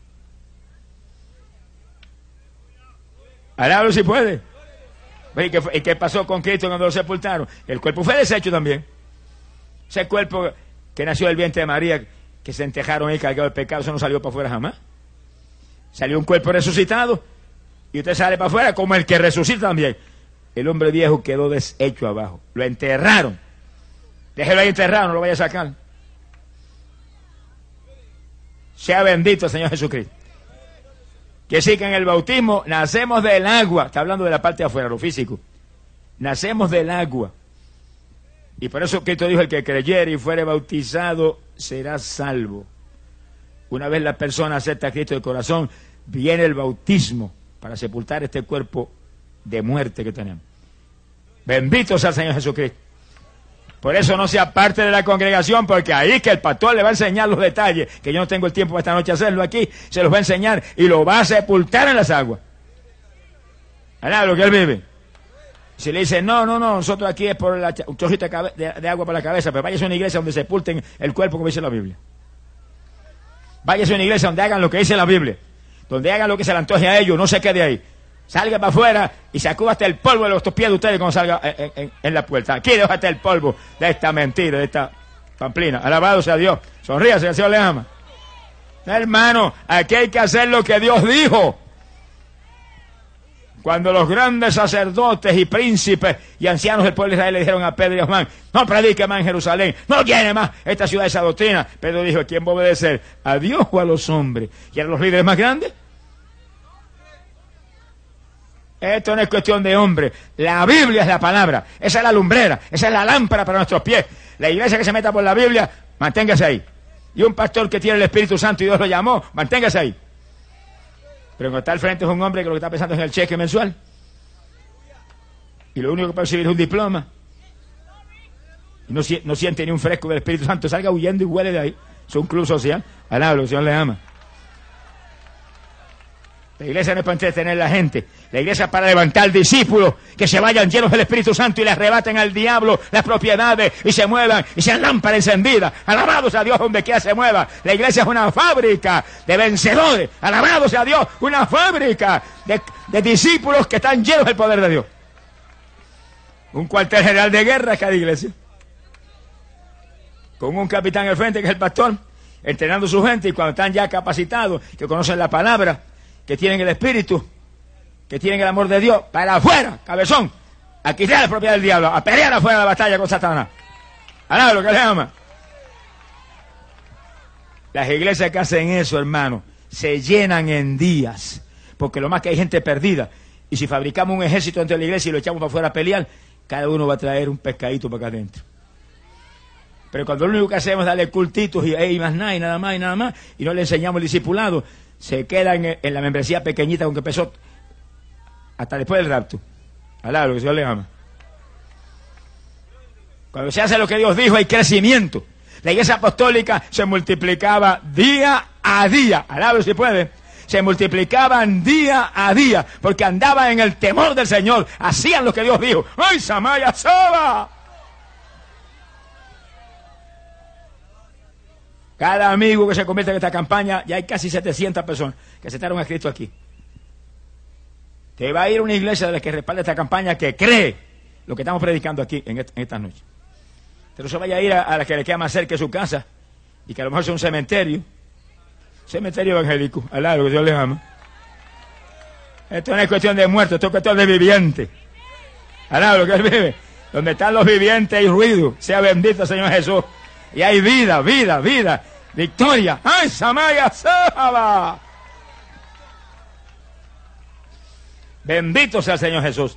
A: Alábalo si puede. ¿Y qué, ¿Y qué pasó con Cristo cuando lo sepultaron? El cuerpo fue deshecho también. Ese cuerpo que nació del vientre de María, que se entejaron ahí cargado de pecado, eso no salió para afuera jamás. Salió un cuerpo resucitado y usted sale para afuera como el que resucita también. El hombre viejo quedó deshecho abajo. Lo enterraron. Déjelo ahí enterrado, no lo vaya a sacar. Sea bendito el Señor Jesucristo. Que sí que en el bautismo nacemos del agua. Está hablando de la parte de afuera, lo físico. Nacemos del agua. Y por eso Cristo dijo, el que creyere y fuere bautizado será salvo. Una vez la persona acepta a Cristo de corazón, viene el bautismo para sepultar este cuerpo de muerte que tenemos. Bendito sea el Señor Jesucristo. Por eso no sea parte de la congregación, porque ahí es que el pastor le va a enseñar los detalles, que yo no tengo el tiempo para esta noche hacerlo aquí, se los va a enseñar y lo va a sepultar en las aguas. ¿Verdad? Lo que él vive. Si le dice, no, no, no, nosotros aquí es por la, un chorrito de, de, de agua para la cabeza, pero váyase a una iglesia donde sepulten el cuerpo como dice la Biblia. Váyase a una iglesia donde hagan lo que dice la Biblia, donde hagan lo que se le antoje a ellos, no se quede ahí. Salga para afuera y sacuda hasta el polvo de los pies de ustedes cuando salga en, en, en la puerta. Aquí deja hasta el polvo de esta mentira, de esta pamplina. Alabado sea Dios. Sonríase, el Señor le ama. Hermano, aquí hay que hacer lo que Dios dijo. Cuando los grandes sacerdotes y príncipes y ancianos del pueblo de Israel le dijeron a Pedro y a Juan, no predique más en Jerusalén, no quiere más esta ciudad esa doctrina. Pedro dijo, ¿a quién va a obedecer? ¿A Dios o a los hombres? ¿Y a los líderes más grandes? Esto no es cuestión de hombre. La Biblia es la palabra. Esa es la lumbrera. Esa es la lámpara para nuestros pies. La iglesia que se meta por la Biblia, manténgase ahí. Y un pastor que tiene el Espíritu Santo y Dios lo llamó, manténgase ahí. Pero cuando está al frente es un hombre que lo que está pensando es en el cheque mensual. Y lo único que puede recibir es un diploma. Y no, no siente ni un fresco del Espíritu Santo. Salga huyendo y huele de ahí. Es un club social. Alabado, el Señor le ama. La iglesia no es para entretener a la gente. La iglesia es para levantar discípulos que se vayan llenos del Espíritu Santo y le arrebaten al diablo las propiedades y se muevan y sean lámparas encendidas. Alabados a Dios donde quiera se mueva. La iglesia es una fábrica de vencedores. Alabados a Dios, una fábrica de, de discípulos que están llenos del poder de Dios. Un cuartel general de guerra es cada iglesia. Con un capitán al frente que es el pastor, entrenando a su gente y cuando están ya capacitados, que conocen la palabra, que tienen el Espíritu, que tienen el amor de Dios, para afuera, cabezón, a quitar la propiedad del diablo, a pelear afuera de la batalla con Satanás. Alaba lo que le ama. Las iglesias que hacen eso, hermano, se llenan en días, porque lo más que hay gente perdida, y si fabricamos un ejército dentro de la iglesia y lo echamos para afuera a pelear, cada uno va a traer un pescadito para acá adentro. Pero cuando lo único que hacemos es darle cultitos y, y más nada, y nada más, y nada más, y no le enseñamos el discipulado, se queda en, en la membresía pequeñita con que empezó hasta después del rapto. Alá, lo que Dios le ama. Cuando se hace lo que Dios dijo, hay crecimiento. La iglesia apostólica se multiplicaba día a día. Alá, si puede. Se multiplicaban día a día, porque andaban en el temor del Señor. Hacían lo que Dios dijo. ¡Ay, Samaya Soba! Cada amigo que se convierte en esta campaña, ya hay casi setecientas personas que aceptaron a Cristo aquí. Te va a ir a una iglesia de la que respalda esta campaña que cree lo que estamos predicando aquí en, esta, en esta noche. Pero se vaya a ir a, a la que le queda más cerca de su casa y que a lo mejor sea un cementerio. Cementerio evangélico. Alá, lo que Dios les ama. Esto no es cuestión de muertos, esto es cuestión de vivientes. Alá, lo que Él vive. Donde están los vivientes hay ruido. Sea bendito, Señor Jesús. Y hay vida, vida, vida, victoria. ¡Ay, Samaya Saba! Bendito sea el Señor Jesús.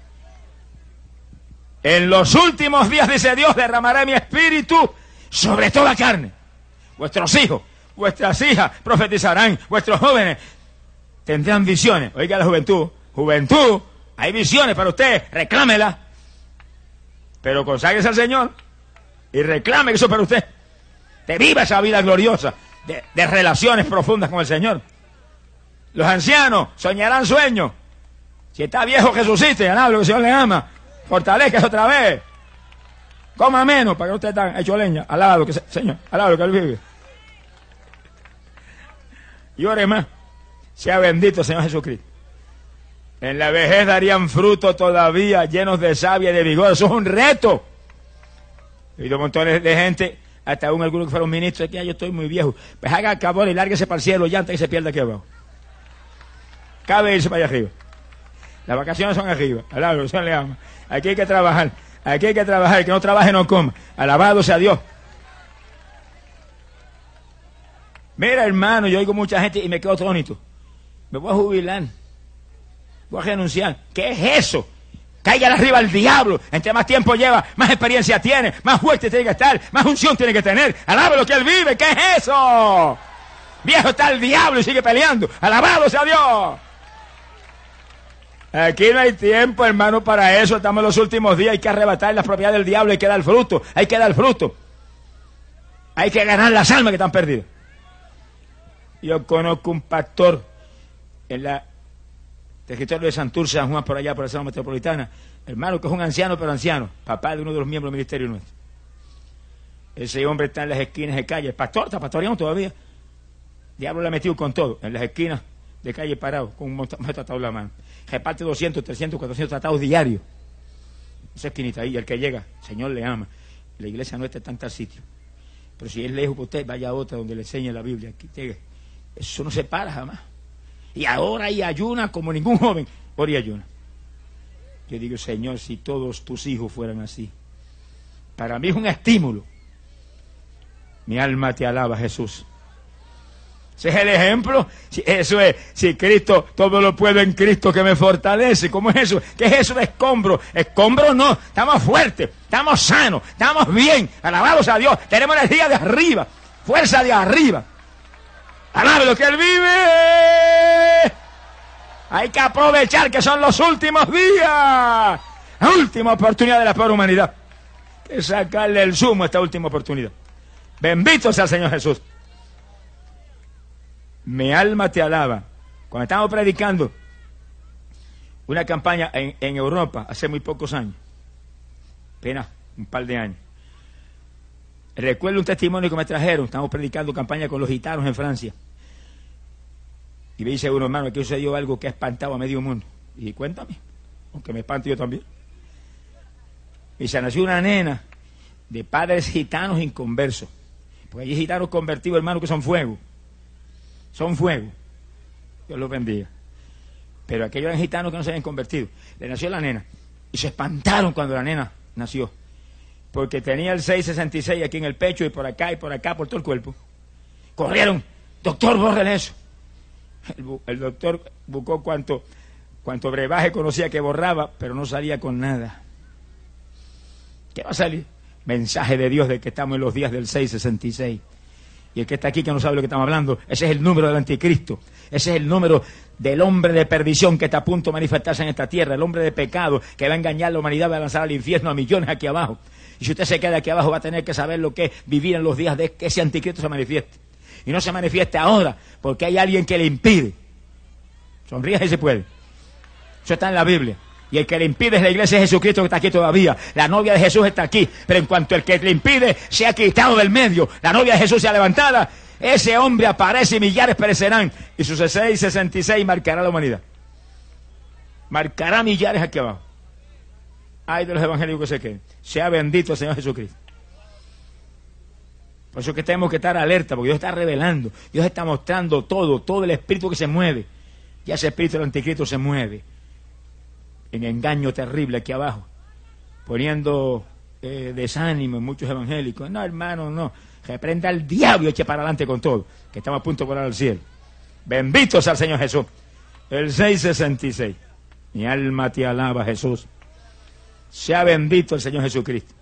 A: En los últimos días, dice Dios, derramaré mi espíritu sobre toda carne. Vuestros hijos, vuestras hijas profetizarán, vuestros jóvenes tendrán visiones. Oiga la juventud, juventud, hay visiones para usted, reclámela. Pero conságrese al Señor y reclame eso para usted. Que viva esa vida gloriosa de, de relaciones profundas con el Señor. Los ancianos soñarán sueños. Si está viejo, resucite, alaba lo que el Señor le ama. Fortalezca otra vez. Coma menos para que usted esté hecho leña. Alaba lo que Señor, alaba lo que Él vive. Y ore más. Sea bendito, Señor Jesucristo. En la vejez darían fruto todavía, llenos de savia y de vigor. Eso es un reto. He oído montones de gente, hasta aún algunos que fueron ministros, que ya yo estoy muy viejo. Pues haga cabor y lárguese para el cielo ya antes que se pierda aquí abajo. Cabe irse para allá arriba. Las vacaciones son arriba. Alabado, Señor le ama. Aquí hay que trabajar. Aquí hay que trabajar. El que no trabaje no coma. Alabado sea Dios. Mira, hermano, yo oigo mucha gente y me quedo atónito. me voy a jubilar, voy a renunciar. ¿Qué es eso? Cáigale arriba al diablo. Entre más tiempo lleva, más experiencia tiene, más fuerte tiene que estar, más unción tiene que tener. Alabe lo que él vive. ¿Qué es eso? Viejo está el diablo y sigue peleando. Alabado sea Dios. Aquí no hay tiempo, hermano, para eso. Estamos en los últimos días. Hay que arrebatar las propiedades del diablo. Hay que dar fruto. Hay que dar fruto. Hay que ganar las almas que están perdidas. Yo conozco un pastor en la territorio de Santurce, San Juan, por allá, por la zona metropolitana, hermano, que es un anciano, pero anciano, papá de uno de los miembros del ministerio nuestro. Ese hombre está en las esquinas de calle, el pastor, está pastoreando todavía. Diablo le ha metido con todo, en las esquinas de calle parado, con un montón de tratados en la mano. Reparte doscientos, trescientos, cuatrocientos tratados diarios. Esa esquinita ahí, el que llega, el Señor le ama. La iglesia nuestra está en tal sitio. Pero si es lejos para usted, vaya a otra donde le enseñe la Biblia. Aquí, llegue. Eso no se para jamás. Y ahora y ayuna como ningún joven. Ora y ayuna. Yo digo, Señor, si todos tus hijos fueran así. Para mí es un estímulo. Mi alma te alaba, Jesús. Ese es el ejemplo. Si eso es, si Cristo, todo lo puedo en Cristo que me fortalece. ¿Cómo es eso? ¿Qué es eso de escombro? Escombro no. Estamos fuertes, estamos sanos, estamos bien. Alabados a Dios. Tenemos energía de arriba, fuerza de arriba. Alabe lo que Él vive. Hay que aprovechar que son los últimos días. La última oportunidad de la pobre humanidad. Hay que sacarle el zumo a esta última oportunidad. Bendito sea el Señor Jesús. Mi alma te alaba. Cuando estamos predicando una campaña en, en Europa hace muy pocos años, apenas un par de años, recuerdo un testimonio que me trajeron. Estamos predicando campaña con los gitanos en Francia. Y me dice uno, hermano, aquí sucedió algo que ha espantado a medio mundo. Y dije, cuéntame, aunque me espanto yo también. Y se nació una nena de padres gitanos inconversos. Porque hay gitanos convertidos, hermano, que son fuego. Son fuego. Dios los bendiga. Pero aquellos eran gitanos que no se habían convertido. Le nació la nena. Y se espantaron cuando la nena nació. Porque tenía el seis sesenta y seis aquí en el pecho y por acá y por acá, por todo el cuerpo. Corrieron. Doctor, bórrele eso. El, el doctor buscó cuanto, cuanto brebaje conocía que borraba, pero no salía con nada. ¿Qué va a salir? Mensaje de Dios de que estamos en los días del seis sesenta y seis. Y el que está aquí que no sabe lo que estamos hablando, ese es el número del anticristo. Ese es el número del hombre de perdición que está a punto de manifestarse en esta tierra. El hombre de pecado que va a engañar a la humanidad, va a lanzar al infierno a millones aquí abajo. Y si usted se queda aquí abajo va a tener que saber lo que es vivir en los días de que ese anticristo se manifieste. Y no se manifieste ahora porque hay alguien que le impide. Sonríe si se puede. Eso está en la Biblia. Y el que le impide es la iglesia de Jesucristo que está aquí todavía. La novia de Jesús está aquí. Pero en cuanto el que le impide se ha quitado del medio, la novia de Jesús se ha levantada, ese hombre aparece y millares perecerán. Y su seis sesenta y seis marcará la humanidad. Marcará millares aquí abajo. Ay de los evangélicos que se queden. Sea bendito el Señor Jesucristo. Por eso es que tenemos que estar alerta, porque Dios está revelando. Dios está mostrando todo, todo el espíritu que se mueve. Ya ese espíritu del anticristo se mueve en engaño terrible aquí abajo, poniendo eh, desánimo en muchos evangélicos. No, hermano, no. Reprenda al diablo y eche para adelante con todo, que estamos a punto de volar al cielo. Bendito sea el Señor Jesús. El seis sesenta y seis. Mi alma te alaba, Jesús. Sea bendito el Señor Jesucristo.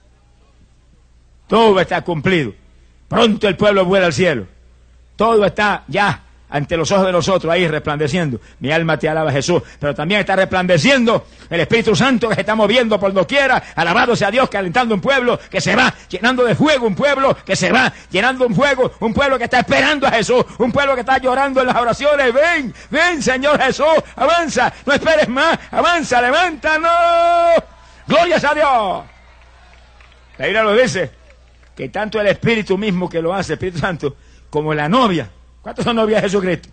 A: Todo está cumplido. Pronto el pueblo vuela al cielo. Todo está ya ante los ojos de nosotros, ahí resplandeciendo. Mi alma te alaba, Jesús. Pero también está resplandeciendo el Espíritu Santo que se está moviendo por doquiera. Alabado sea Dios, calentando un pueblo que se va, llenando de fuego un pueblo que se va, llenando un fuego, un pueblo que está esperando a Jesús, un pueblo que está llorando en las oraciones. Ven, ven, Señor Jesús, avanza, no esperes más, avanza, levántanos. Gloria a Dios. La Biblia lo dice, que tanto el Espíritu mismo que lo hace, el Espíritu Santo, como la novia. ¿Cuántos son novias de Jesucristo?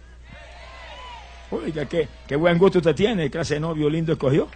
A: Oiga, qué, qué buen gusto usted tiene, qué clase de novio lindo escogió.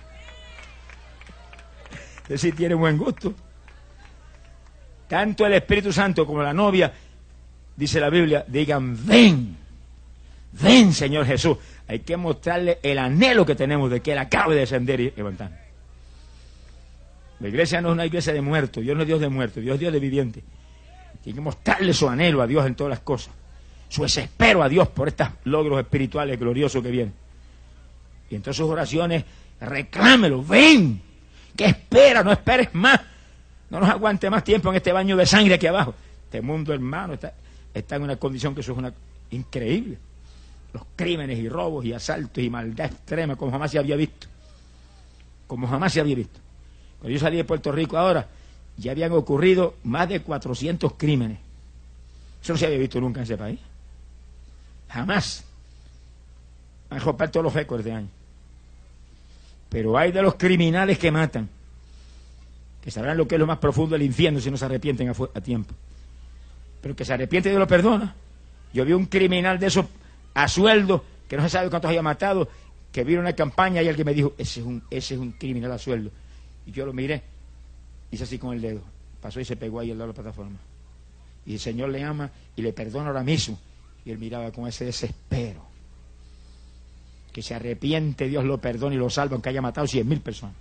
A: Usted sí tiene buen gusto. Tanto el Espíritu Santo como la novia, dice la Biblia, digan, ven, ven, Señor Jesús. Hay que mostrarle el anhelo que tenemos de que Él acabe de descender y levantar. La iglesia no es una iglesia de muertos, Dios no es Dios de muertos, Dios es Dios de vivientes. Hay que mostrarle su anhelo a Dios en todas las cosas. su desespero a Dios por estos logros espirituales gloriosos que vienen. Y entonces sus oraciones, reclámelo, ven, ¿qué espera? No esperes más, no nos aguante más tiempo en este baño de sangre aquí abajo. Este mundo, hermano, está, está en una condición que eso es una increíble. Los crímenes y robos y asaltos y maldad extrema como jamás se había visto. Como jamás se había visto. Cuando yo salí de Puerto Rico ahora, ya habían ocurrido más de cuatrocientos crímenes. Eso no se había visto nunca en ese país. Jamás. Van a romper todos los récords de año. Pero hay de los criminales que matan, que sabrán lo que es lo más profundo del infierno si no se arrepienten a, a tiempo. Pero que se arrepiente y Dios lo perdona. Yo vi un criminal de esos a sueldo, que no se sabe cuántos haya matado, que vino una campaña y alguien me dijo, ese es un, ese es un criminal a sueldo. Y yo lo miré, hice así con el dedo, pasó y se pegó ahí al lado de la plataforma. Y el Señor le ama y le perdona ahora mismo. Y él miraba con ese desespero. Que se arrepiente, Dios lo perdona y lo salva, aunque haya matado cien mil personas.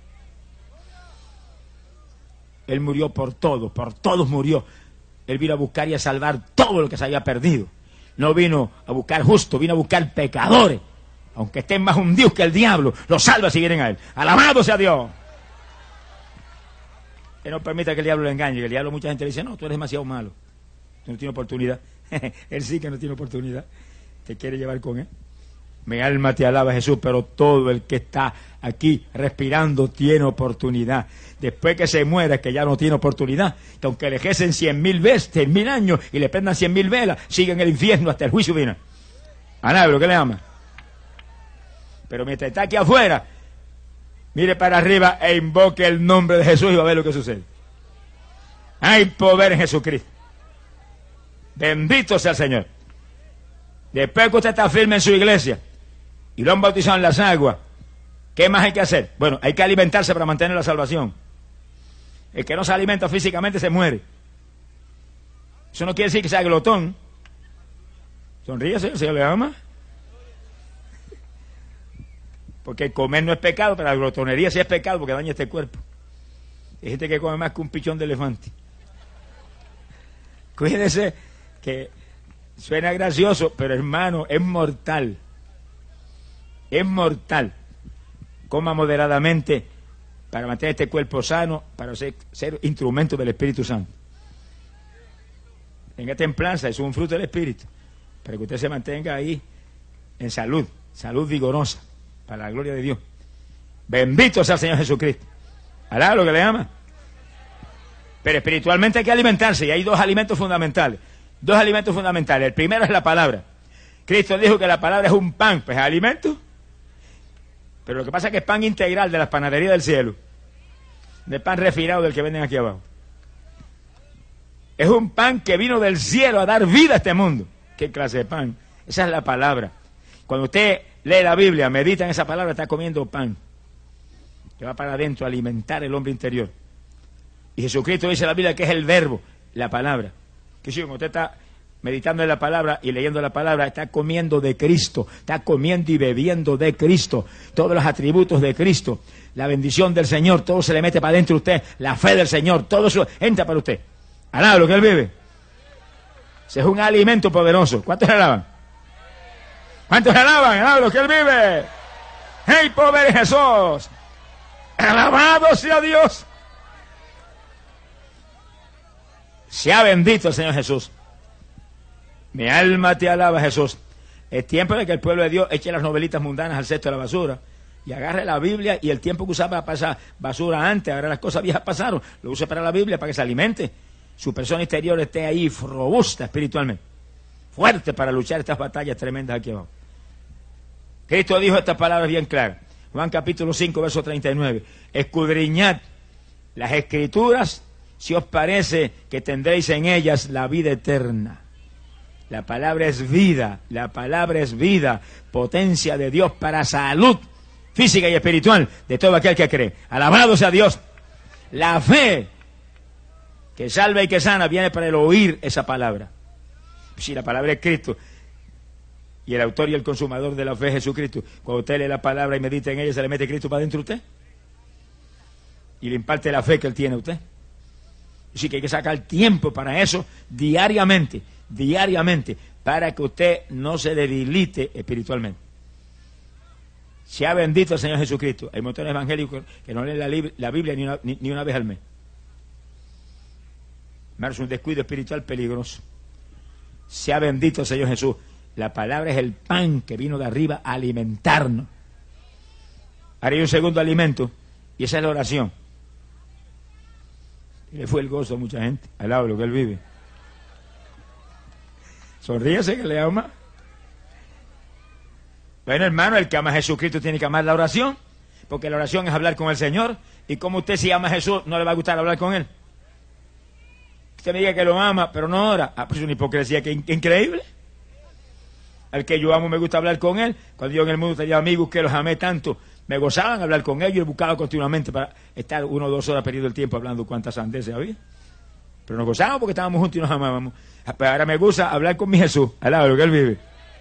A: Él murió por todos, por todos murió. Él vino a buscar y a salvar todo lo que se había perdido. No vino a buscar justos, vino a buscar pecadores. Aunque estén más hundidos que el diablo, los salva si vienen a él. ¡Alabado sea Dios! Que no permita que el diablo le engañe. Que el diablo, mucha gente le dice, no, tú eres demasiado malo. Tú no tienes oportunidad. Él sí que no tiene oportunidad. Te quiere llevar con él. Mi alma te alaba, Jesús, pero todo el que está aquí respirando tiene oportunidad. Después que se muera, que ya no tiene oportunidad. Que aunque le ejecen cien mil veces, cien mil años, y le prendan cien mil velas, sigue en el infierno hasta el juicio final. A nadie, ¿qué le ama? Pero mientras está aquí afuera, mire para arriba e invoque el nombre de Jesús y va a ver lo que sucede. Hay poder en Jesucristo. Bendito sea el Señor. Después que usted está firme en su iglesia y lo han bautizado en las aguas, ¿qué más hay que hacer? Bueno, hay que alimentarse para mantener la salvación. El que no se alimenta físicamente se muere. Eso no quiere decir que sea glotón. Sonríe, Señor, Señor le ama. Porque el comer no es pecado, pero la glotonería sí es pecado porque daña este cuerpo. Hay gente que come más que un pichón de elefante. Cuídese que suena gracioso, pero hermano, es mortal. Es mortal. Coma moderadamente para mantener este cuerpo sano, para ser, ser instrumento del Espíritu Santo. Tenga templanza, eso es un fruto del Espíritu, para que usted se mantenga ahí en salud, salud vigorosa, para la gloria de Dios. Bendito sea el Señor Jesucristo. Hará lo que le ama. Pero espiritualmente hay que alimentarse, y hay dos alimentos fundamentales. Dos alimentos fundamentales. El primero es la palabra. Cristo dijo que la palabra es un pan, pues es alimento. Pero lo que pasa es que es pan integral de las panaderías del cielo. De pan refinado del que venden aquí abajo. Es un pan que vino del cielo a dar vida a este mundo. ¿Qué clase de pan? Esa es la palabra. Cuando usted lee la Biblia, medita en esa palabra, está comiendo pan. Que va para adentro a alimentar el hombre interior. Y Jesucristo dice en la Biblia que es el verbo, la palabra. Que si usted está meditando en la palabra y leyendo la palabra, está comiendo de Cristo, está comiendo y bebiendo de Cristo, todos los atributos de Cristo, la bendición del Señor, todo se le mete para adentro de usted, la fe del Señor, todo eso entra para usted. Alaba lo que Él vive. Ese es un alimento poderoso. ¿Cuántos le alaban? ¿Cuántos le alaban? Alaba lo que Él vive. ¡Hey, poder en Jesús! ¡Alabado sea Dios! Sea bendito el Señor Jesús. Mi alma te alaba, Jesús. Es tiempo de que el pueblo de Dios eche las novelitas mundanas al cesto de la basura y agarre la Biblia, y el tiempo que usaba para pasar basura antes, ahora las cosas viejas pasaron, lo use para la Biblia, para que se alimente. Su persona interior esté ahí robusta espiritualmente, fuerte para luchar estas batallas tremendas aquí abajo. Cristo dijo estas palabras bien claras. Juan capítulo cinco, verso treinta y nueve. Escudriñad las Escrituras, si os parece que tendréis en ellas la vida eterna. La palabra es vida, la palabra es vida, potencia de Dios para salud física y espiritual de todo aquel que cree. Alabado sea Dios. La fe que salva y que sana viene para el oír esa palabra. Si la palabra es Cristo y el autor y el consumador de la fe es Jesucristo, cuando usted lee la palabra y medita en ella, ¿se le mete Cristo para dentro de usted? Y le imparte la fe que Él tiene a usted. Así que hay que sacar tiempo para eso diariamente, diariamente, para que usted no se debilite espiritualmente. Sea bendito el Señor Jesucristo. Hay montones evangélicos que no leen la, la Biblia ni una, ni, ni una vez al mes. Es un descuido espiritual peligroso. Sea bendito el Señor Jesús. La palabra es el pan que vino de arriba a alimentarnos. Ahora hay un segundo alimento, y esa es la oración. Y le fue el gozo a mucha gente, al lado de lo que él vive. Sonríese que le ama. Bueno, hermano, el que ama a Jesucristo tiene que amar la oración, porque la oración es hablar con el Señor, y como usted si ama a Jesús, no le va a gustar hablar con él. Usted me diga que lo ama, pero no ora. Ah, pues es una hipocresía que in increíble. Al que yo amo me gusta hablar con él. Cuando yo en el mundo tenía amigos que los amé tanto, me gozaban hablar con ellos y buscaba continuamente para estar una o dos horas perdido el tiempo hablando cuántas sandeces había. Pero nos gozábamos porque estábamos juntos y nos amábamos. Pero ahora me gusta hablar con mi Jesús, al lado de lo que él vive.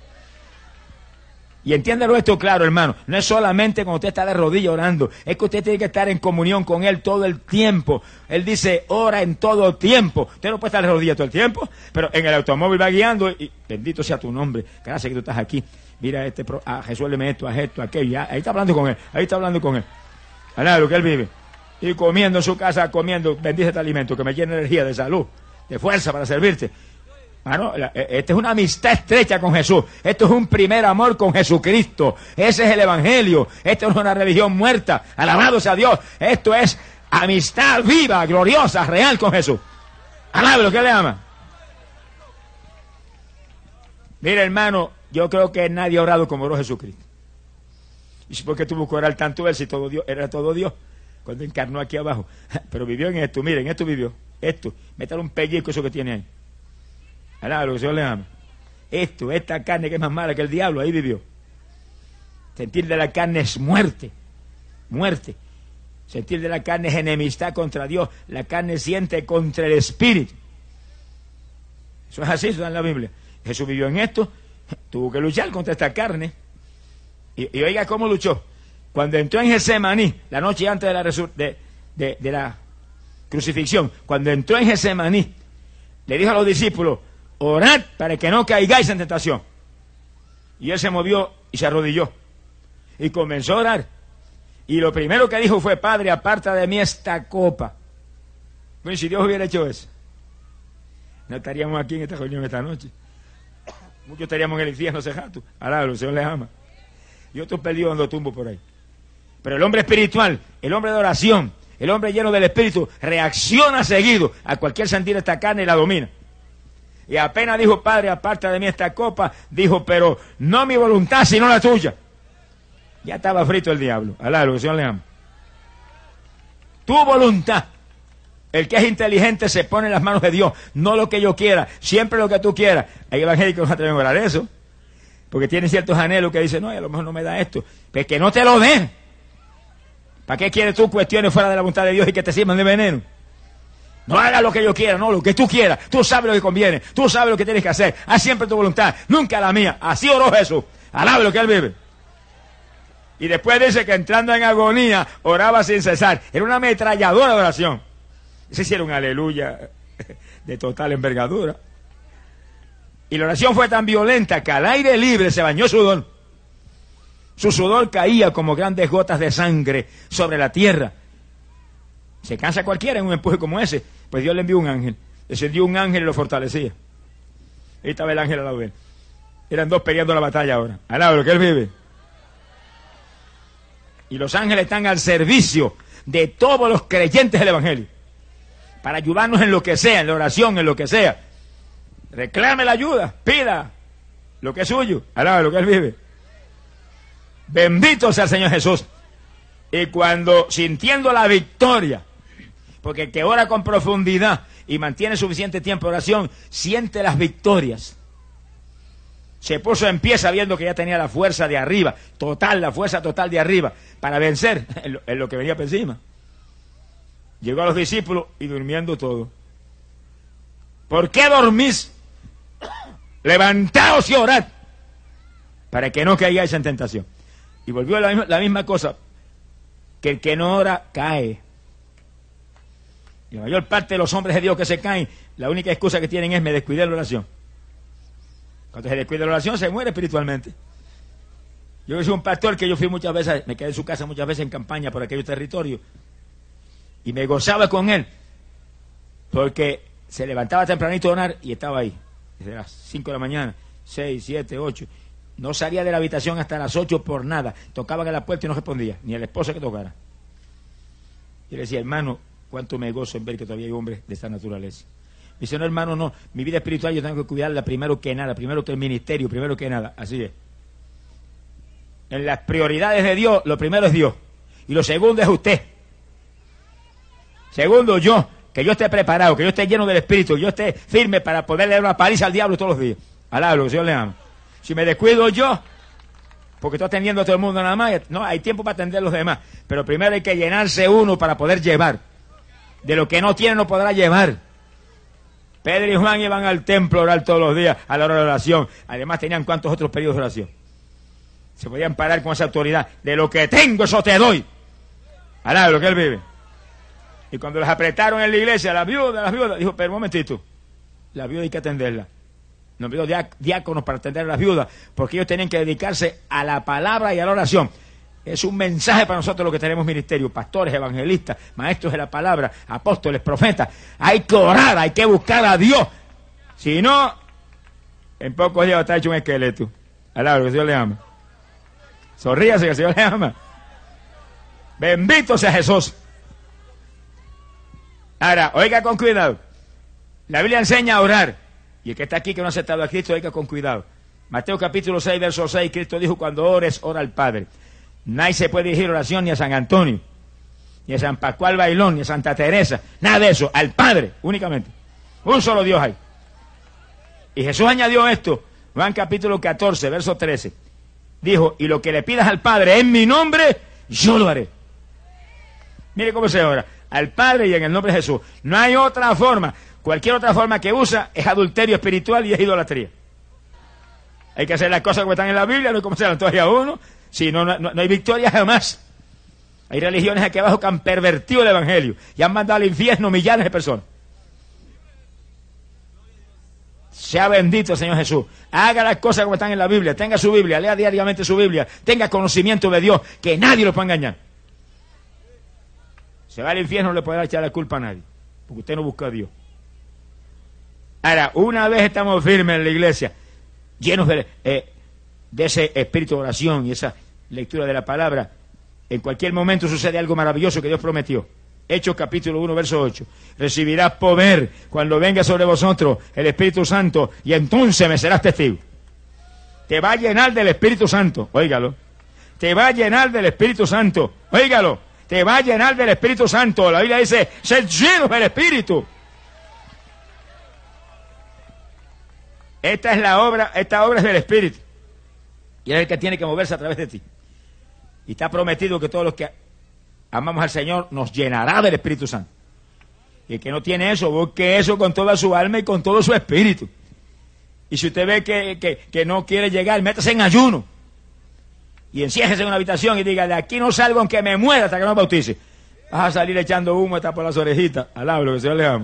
A: Y entiéndalo esto claro, hermano. No es solamente cuando usted está de rodillas orando. Es que usted tiene que estar en comunión con él todo el tiempo. Él dice, ora en todo tiempo. Usted no puede estar de rodillas todo el tiempo, pero en el automóvil va guiando y bendito sea tu nombre. Gracias que tú estás aquí. Mira, este pro, ah, resuélveme esto, haz esto, aquello. Ya, ahí está hablando con él. Ahí está hablando con él. Al lado de lo que él vive. Y comiendo en su casa, comiendo, bendice este alimento que me llena de energía, de salud, de fuerza para servirte. Bueno, esta es una amistad estrecha con Jesús. Esto es un primer amor con Jesucristo. Ese es el Evangelio. Esto no es una religión muerta. Alabado sea Dios. Esto es amistad viva, gloriosa, real con Jesús. Alabado lo que le ama. Mira, hermano, yo creo que nadie ha orado como oró Jesucristo. ¿Y por qué tuvo que orar tanto él si todo Dios, era todo Dios? Cuando encarnó aquí abajo. Pero vivió en esto, miren, esto vivió. Esto. Métale un pellizco eso que tiene ahí. Alá, lo que el Señor le ama. Esto, esta carne que es más mala que el diablo, ahí vivió. Sentir de la carne es muerte. Muerte. Sentir de la carne es enemistad contra Dios. La carne siente contra el Espíritu. Eso es así, eso está en la Biblia. Jesús vivió en esto, tuvo que luchar contra esta carne. Y, y oiga cómo luchó. Cuando entró en Getsemaní, la noche antes de la, de, de, de la crucifixión, cuando entró en Getsemaní, le dijo a los discípulos, orad para que no caigáis en tentación. Y él se movió y se arrodilló. Y comenzó a orar. Y lo primero que dijo fue, Padre, aparta de mí esta copa. Bueno, si Dios hubiera hecho eso, no estaríamos aquí en esta reunión esta noche. Muchos estaríamos en el infierno cejados. Ahora el Señor les ama. Y otros perdidos dando tumbo por ahí. Pero el hombre espiritual, el hombre de oración, el hombre lleno del Espíritu, reacciona seguido a cualquier sentir de esta carne y la domina. Y apenas dijo, Padre, aparta de mí esta copa, dijo, pero no mi voluntad, sino la tuya. Ya estaba frito el diablo. Alá, lo que el Señor le ama. Tu voluntad. El que es inteligente se pone en las manos de Dios, no lo que yo quiera, siempre lo que tú quieras. Hay evangélicos que no se atreven a orar eso, porque tienen ciertos anhelos que dicen, no, a lo mejor no me da esto. Pues que no te lo den. ¿Para qué quieres tú cuestiones fuera de la voluntad de Dios y que te sirvan de veneno? No hagas lo que yo quiera, no, lo que tú quieras. Tú sabes lo que conviene, tú sabes lo que tienes que hacer. Haz siempre tu voluntad, nunca la mía. Así oró Jesús. Alabe lo que él vive. Y después dice que entrando en agonía, oraba sin cesar. Era una ametralladora de oración. Se hicieron aleluya de total envergadura. Y la oración fue tan violenta que al aire libre se bañó sudor. Su sudor caía como grandes gotas de sangre sobre la tierra. Se cansa cualquiera en un empuje como ese. Pues Dios le envió un ángel. Descendió un ángel y lo fortalecía. Ahí estaba el ángel al lado de él. Eran dos peleando la batalla ahora. Al lado de lo que él vive. Y los ángeles están al servicio de todos los creyentes del Evangelio. Para ayudarnos en lo que sea, en la oración, en lo que sea. Reclame la ayuda, pida lo que es suyo. Al lado de lo que él vive. Bendito sea el Señor Jesús. Y cuando sintiendo la victoria, porque el que ora con profundidad y mantiene suficiente tiempo de oración, siente las victorias. Se puso en pie sabiendo que ya tenía la fuerza de arriba, total, la fuerza total de arriba, para vencer en lo, en lo que venía por encima. Llegó a los discípulos y durmiendo todo. ¿Por qué dormís? Levantaos y orad, para que no caigáis en tentación. Y volvió la misma, la misma cosa, que el que no ora cae. Y la mayor parte de los hombres de Dios que se caen, la única excusa que tienen es me descuidé en la oración. Cuando se descuida la oración, se muere espiritualmente. Yo soy un pastor que yo fui muchas veces, me quedé en su casa muchas veces en campaña por aquellos territorios. Y me gozaba con él. Porque se levantaba tempranito a orar y estaba ahí. Desde las cinco de la mañana, seis, siete, ocho. No salía de la habitación hasta las ocho por nada. Tocaban a la puerta y no respondía, ni el esposo que tocara. Y le decía, hermano, cuánto me gozo en ver que todavía hay hombres de esta naturaleza. Me dice, no, hermano, no, mi vida espiritual yo tengo que cuidarla primero que nada, primero que el ministerio, primero que nada. Así es. En las prioridades de Dios, lo primero es Dios. Y lo segundo es usted. Segundo, yo, que yo esté preparado, que yo esté lleno del Espíritu, que yo esté firme para poder leer una paliza al diablo todos los días. Alablo, que el Señor le ama. Si me descuido yo, porque estoy atendiendo a todo el mundo nada más, no, hay tiempo para atender a los demás. Pero primero hay que llenarse uno para poder llevar. De lo que no tiene no podrá llevar. Pedro y Juan iban al templo a orar todos los días, a la hora de oración. Además tenían cuantos otros periodos de oración. Se podían parar con esa autoridad. De lo que tengo, eso te doy. Alablo, que él vive. Y cuando los apretaron en la iglesia, la viuda, la viuda, dijo, pero un momentito, la viuda hay que atenderla. Nos envió diáconos para atender a las viudas, porque ellos tenían que dedicarse a la palabra y a la oración. Es un mensaje para nosotros lo que tenemos ministerio, pastores, evangelistas, maestros de la palabra, apóstoles, profetas. Hay que orar, hay que buscar a Dios. Si no, en pocos días va a estar hecho un esqueleto. Alabro, que el Señor le ama. Sonríase, que el Señor le ama. Bendito sea Jesús. Ahora, oiga con cuidado. La Biblia enseña a orar. Y el que está aquí que no ha aceptado a Cristo, oiga con cuidado. Mateo capítulo seis, verso seis, Cristo dijo, cuando ores, ora al Padre. Nadie se puede dirigir oración ni a San Antonio, ni a San Pascual Bailón, ni a Santa Teresa. Nada de eso, al Padre, únicamente. Un solo Dios hay. Y Jesús añadió esto, Juan capítulo catorce, verso trece. Dijo, y lo que le pidas al Padre en mi nombre, yo lo haré. Mire cómo se ora. Al Padre y en el nombre de Jesús. No hay otra forma. Cualquier otra forma que usa es adulterio espiritual y es idolatría. Hay que hacer las cosas como están en la Biblia, no hay como hacerlas todavía uno. Si no, no, no hay victoria jamás. Hay religiones aquí abajo que han pervertido el evangelio y han mandado al infierno millones de personas. Sea bendito el Señor Jesús. Haga las cosas como están en la Biblia. Tenga su Biblia, lea diariamente su Biblia. Tenga conocimiento de Dios, que nadie lo pueda engañar. Se va al infierno, no le podrá echar la culpa a nadie, porque usted no busca a Dios. Ahora, una vez estamos firmes en la iglesia, llenos de, eh, de ese espíritu de oración y esa lectura de la palabra, en cualquier momento sucede algo maravilloso que Dios prometió. Hechos capítulo uno, verso ocho. Recibirás poder cuando venga sobre vosotros el Espíritu Santo y entonces me serás testigo. Te va a llenar del Espíritu Santo, óigalo. Te va a llenar del Espíritu Santo, óigalo. Te va a llenar del Espíritu Santo. La Biblia dice, sed llenos del Espíritu. Esta es la obra, esta obra es del Espíritu. Y es el que tiene que moverse a través de ti. Y está prometido que todos los que amamos al Señor nos llenará del Espíritu Santo. Y el que no tiene eso, busque eso con toda su alma y con todo su espíritu. Y si usted ve que, que, que no quiere llegar, métase en ayuno. Y enciérrese en una habitación y diga, de aquí no salgo aunque me muera hasta que no me bautice. Vas a salir echando humo hasta por las orejitas. Alablo, que el Señor le ama.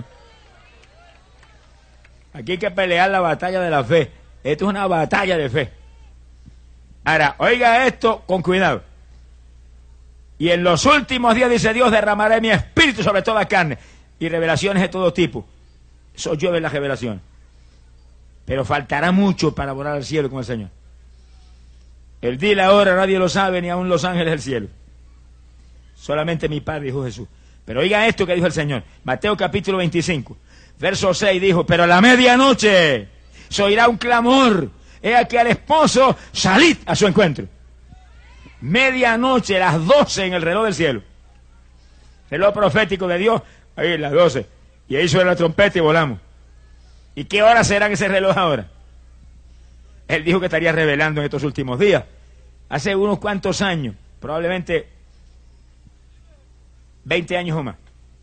A: Aquí hay que pelear la batalla de la fe. Esto es una batalla de fe. Ahora, oiga esto con cuidado. Y en los últimos días, dice Dios, derramaré mi espíritu sobre toda carne. Y revelaciones de todo tipo. Eso llueve en las revelaciones. Pero faltará mucho para volar al cielo con el Señor. El día y la hora nadie lo sabe, ni aun los ángeles del cielo. Solamente mi Padre, dijo Jesús. Pero oiga esto que dijo el Señor. Mateo capítulo veinticinco, verso seis, dijo, pero a la medianoche se oirá un clamor. He aquí al esposo, salid a su encuentro. Medianoche, las doce en el reloj del cielo. Reloj profético de Dios, ahí las doce. Y ahí suena la trompeta y volamos. ¿Y qué hora será ese reloj ahora? Él dijo que estaría revelando en estos últimos días. Hace unos cuantos años, probablemente veinte años o más.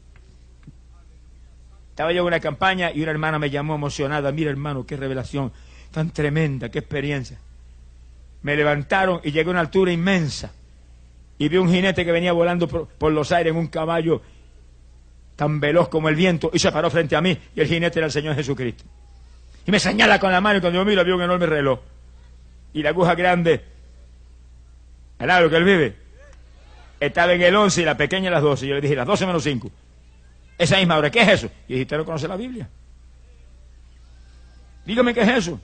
A: Estaba yo en una campaña y una hermana me llamó emocionada. Mira, hermano, qué revelación tan tremenda, qué experiencia. Me levantaron y llegué a una altura inmensa. Y vi un jinete que venía volando por, por los aires en un caballo tan veloz como el viento y se paró frente a mí. Y el jinete era el Señor Jesucristo. Y me señala con la mano y cuando yo miro había un enorme reloj. Y la aguja grande, al lado de lo que él vive, estaba en el once y la pequeña en las doce. Yo le dije, las doce menos cinco. Esa misma hora, ¿qué es eso? Y dije, ¿usted no conoce la Biblia? Dígame qué es eso.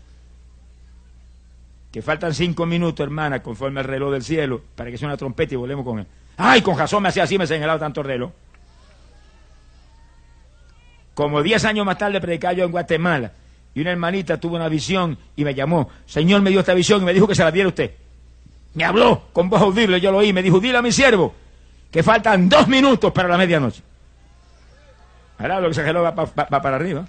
A: Que faltan cinco minutos, hermana, conforme al reloj del cielo, para que sea una trompeta y volvemos con él. Ay, con razón me hacía así, me señalaba tanto el reloj. Como diez años más tarde predicaba yo en Guatemala, y una hermanita tuvo una visión y me llamó. Señor me dio esta visión y me dijo que se la diera usted. Me habló con voz audible, yo lo oí, me dijo, dile a mi siervo que faltan dos minutos para la medianoche. Ahora lo que se reloj va, va, va para arriba.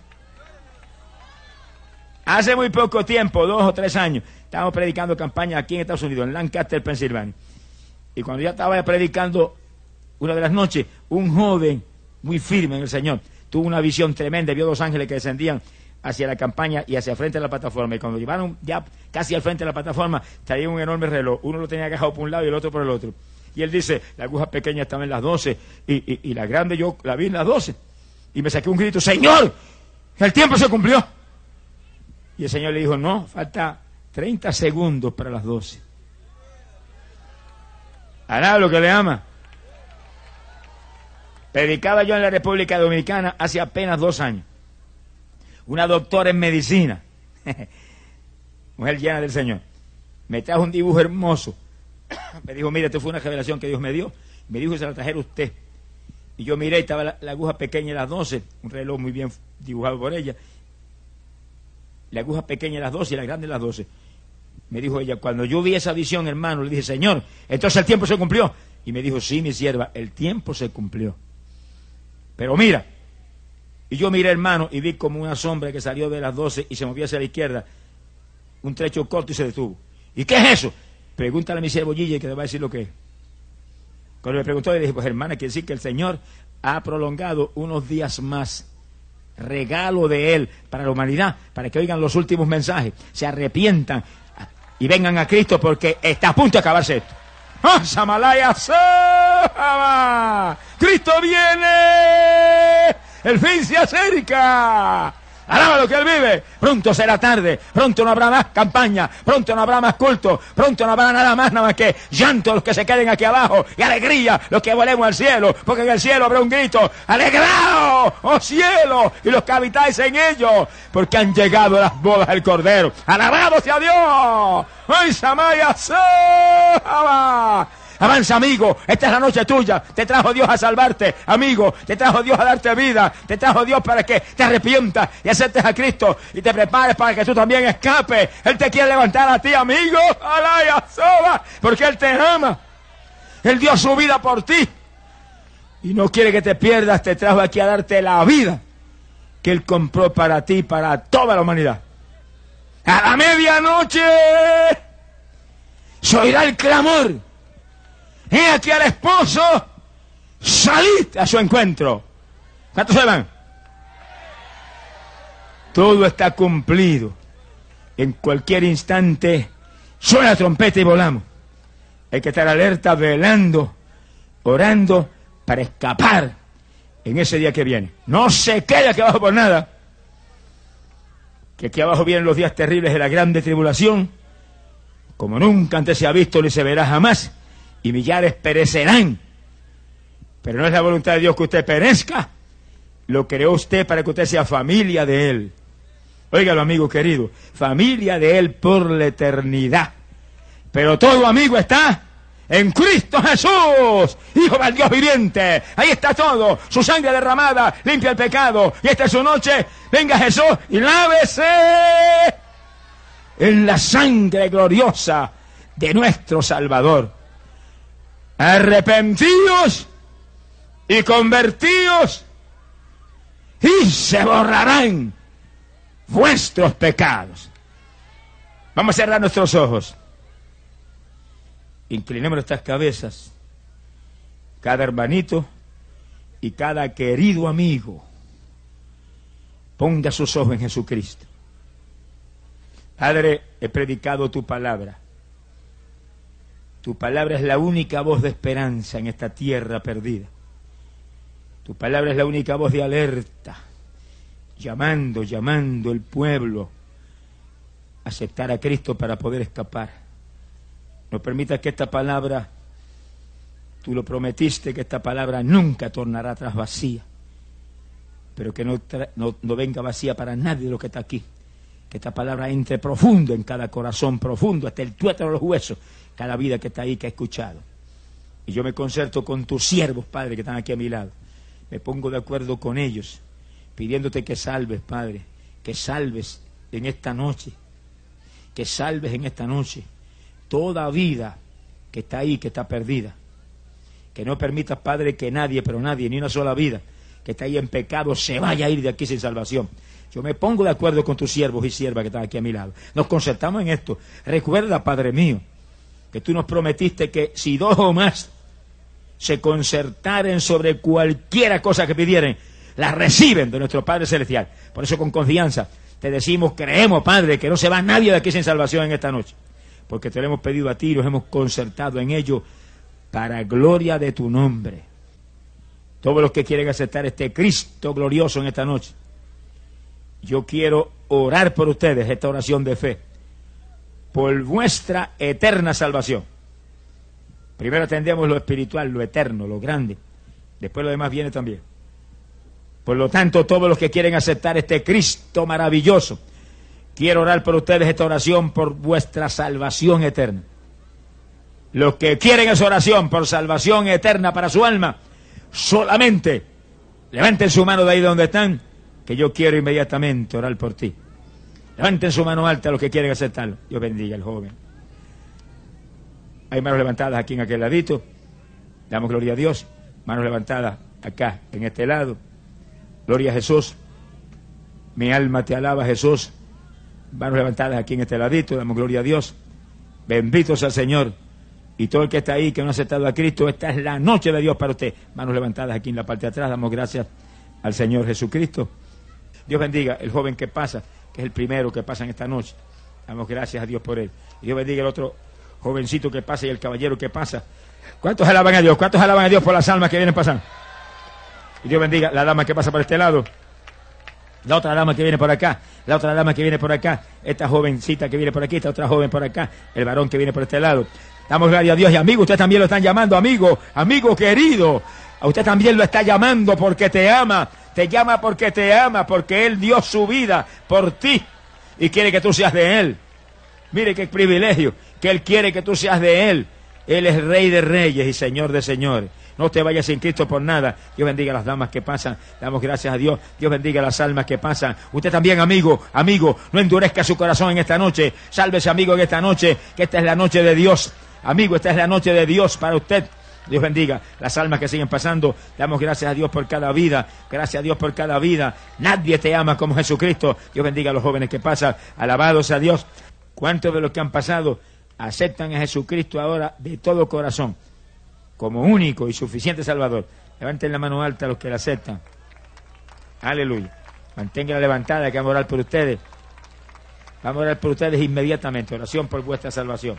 A: Hace muy poco tiempo, dos o tres años, estábamos predicando campaña aquí en Estados Unidos, en Lancaster, Pensilvania. Y cuando ya estaba predicando una de las noches, un joven muy firme en el Señor tuvo una visión tremenda, vio dos ángeles que descendían hacia la campaña y hacia el frente de la plataforma. Y cuando llevaron ya casi al frente de la plataforma, traía un enorme reloj. Uno lo tenía agajado por un lado y el otro por el otro. Y él dice, la aguja pequeña estaba en las doce y, y, y la grande yo la vi en las doce. Y me saqué un grito, Señor, el tiempo se cumplió. Y el Señor le dijo, no, falta treinta segundos para las doce. Hará lo que le ama. Predicaba yo en la República Dominicana hace apenas dos años. Una doctora en medicina, mujer llena del Señor, me trajo un dibujo hermoso. Me dijo, mire, esto fue una revelación que Dios me dio. Me dijo que se la trajera usted. Y yo miré, estaba la, la aguja pequeña a las doce, un reloj muy bien dibujado por ella. La aguja pequeña a las doce y la grande a las doce. Me dijo ella, cuando yo vi esa visión, hermano, le dije, Señor, entonces el tiempo se cumplió. Y me dijo, sí, mi sierva, el tiempo se cumplió. Pero mira, y yo miré, hermano, y vi como una sombra que salió de las doce y se movió hacia la izquierda, un trecho corto y se detuvo. ¿Y qué es eso? Pregúntale a mi siervo Gille que te va a decir lo que es. Cuando me preguntó, le dije, pues hermana, quiere decir que el Señor ha prolongado unos días más, regalo de Él para la humanidad, para que oigan los últimos mensajes, se arrepientan y vengan a Cristo porque está a punto de acabarse esto. ¡Ah, Samalaya Saba! ¡Cristo viene! ¡El fin se acerca! ¡Alaba lo que Él vive! Pronto será tarde, pronto no habrá más campaña, pronto no habrá más culto, pronto no habrá nada más, nada más que llanto los que se queden aquí abajo y alegría los que volemos al cielo, porque en el cielo habrá un grito, ¡alegraos, oh cielo! Y los que habitáis en ellos, porque han llegado las bodas del Cordero. ¡Alabado sea Dios! ¡Ay, Samaya Saba! Avanza, amigo, esta es la noche tuya. Te trajo Dios a salvarte, amigo. Te trajo Dios a darte vida. Te trajo Dios para que te arrepientas y aceptes a Cristo y te prepares para que tú también escapes. Él te quiere levantar a ti, amigo. Alaya soba, porque Él te ama. Él dio su vida por ti y no quiere que te pierdas. Te trajo aquí a darte la vida que Él compró para ti, para toda la humanidad. A la medianoche se oirá el clamor. He aquí al esposo, salid a su encuentro. ¿Cuántos se van? Todo está cumplido. En cualquier instante suena la trompeta y volamos. Hay que estar alerta, velando, orando para escapar en ese día que viene. No se quede aquí abajo por nada. Que aquí abajo vienen los días terribles de la grande tribulación, como nunca antes se ha visto ni se verá jamás. Y millares perecerán. Pero no es la voluntad de Dios que usted perezca. Lo creó usted para que usted sea familia de Él. Óigalo, amigo querido. Familia de Él por la eternidad. Pero todo amigo está en Cristo Jesús, Hijo del Dios viviente. Ahí está todo. Su sangre derramada limpia el pecado. Y esta es su noche. Venga Jesús y lávese en la sangre gloriosa de nuestro Salvador. Arrepentidos y convertidos y se borrarán vuestros pecados. Vamos a cerrar nuestros ojos. Inclinemos nuestras cabezas. Cada hermanito y cada querido amigo ponga sus ojos en Jesucristo. Padre, he predicado tu palabra. Tu palabra es la única voz de esperanza en esta tierra perdida. Tu palabra es la única voz de alerta, llamando, llamando el pueblo aceptar a Cristo para poder escapar. No permitas que esta palabra, tú lo prometiste, que esta palabra nunca tornará atrás vacía, pero que no, no, no venga vacía para nadie de lo que está aquí. Que esta palabra entre profundo en cada corazón, profundo, hasta el tuétano de los huesos, cada vida que está ahí, que ha escuchado. Y yo me concerto con tus siervos, Padre, que están aquí a mi lado. Me pongo de acuerdo con ellos, pidiéndote que salves, Padre, que salves en esta noche, que salves en esta noche toda vida que está ahí, que está perdida. Que no permitas, Padre, que nadie, pero nadie, ni una sola vida que está ahí en pecado, se vaya a ir de aquí sin salvación. Yo me pongo de acuerdo con tus siervos y siervas que están aquí a mi lado. Nos concertamos en esto. Recuerda, Padre mío, que tú nos prometiste que si dos o más se concertaren sobre cualquiera cosa que pidieran, la reciben de nuestro Padre Celestial. Por eso, con confianza, te decimos, creemos, Padre, que no se va nadie de aquí sin salvación en esta noche. Porque te lo hemos pedido a ti y nos hemos concertado en ello para gloria de tu nombre. Todos los que quieren aceptar este Cristo glorioso en esta noche, yo quiero orar por ustedes, esta oración de fe, por vuestra eterna salvación. Primero atendemos lo espiritual, lo eterno, lo grande. Después lo demás viene también. Por lo tanto, todos los que quieren aceptar este Cristo maravilloso, quiero orar por ustedes esta oración por vuestra salvación eterna. Los que quieren esa oración por salvación eterna para su alma, solamente levanten su mano de ahí donde están, que yo quiero inmediatamente orar por ti. Levanten su mano alta los que quieren aceptarlo. Dios bendiga al joven. Hay manos levantadas aquí en aquel ladito. Damos gloria a Dios. Manos levantadas acá, en este lado. Gloria a Jesús. Mi alma te alaba, Jesús. Manos levantadas aquí en este ladito. Damos gloria a Dios. Bendito sea el Señor. Y todo el que está ahí, que no ha aceptado a Cristo, esta es la noche de Dios para usted. Manos levantadas aquí en la parte de atrás. Damos gracias al Señor Jesucristo. Dios bendiga el joven que pasa, que es el primero que pasa en esta noche. Damos gracias a Dios por él. Y Dios bendiga el otro jovencito que pasa y el caballero que pasa. ¿Cuántos alaban a Dios? ¿Cuántos alaban a Dios por las almas que vienen pasando? Y Dios bendiga la dama que pasa por este lado. La otra dama que viene por acá. La otra dama que viene por acá. Esta jovencita que viene por aquí. Esta otra joven por acá. El varón que viene por este lado. Damos gracias a Dios. Y amigo, usted también lo están llamando, amigo. Amigo querido. A usted también lo está llamando porque te ama. Te llama porque te ama, porque Él dio su vida por ti y quiere que tú seas de Él. Mire qué privilegio, que Él quiere que tú seas de Él. Él es Rey de Reyes y Señor de Señores. No te vayas sin Cristo por nada. Dios bendiga a las damas que pasan. Damos gracias a Dios. Dios bendiga a las almas que pasan. Usted también, amigo, amigo, no endurezca su corazón en esta noche. Sálvese, amigo, en esta noche, que esta es la noche de Dios. Amigo, esta es la noche de Dios para usted. Dios bendiga las almas que siguen pasando. Damos gracias a Dios por cada vida. Gracias a Dios por cada vida. Nadie te ama como Jesucristo. Dios bendiga a los jóvenes que pasan. Alabados a Dios. ¿Cuántos de los que han pasado aceptan a Jesucristo ahora de todo corazón como único y suficiente Salvador? Levanten la mano alta los que la aceptan. Aleluya. Manténganla levantada, que vamos a orar por ustedes. Vamos a orar por ustedes inmediatamente. Oración por vuestra salvación.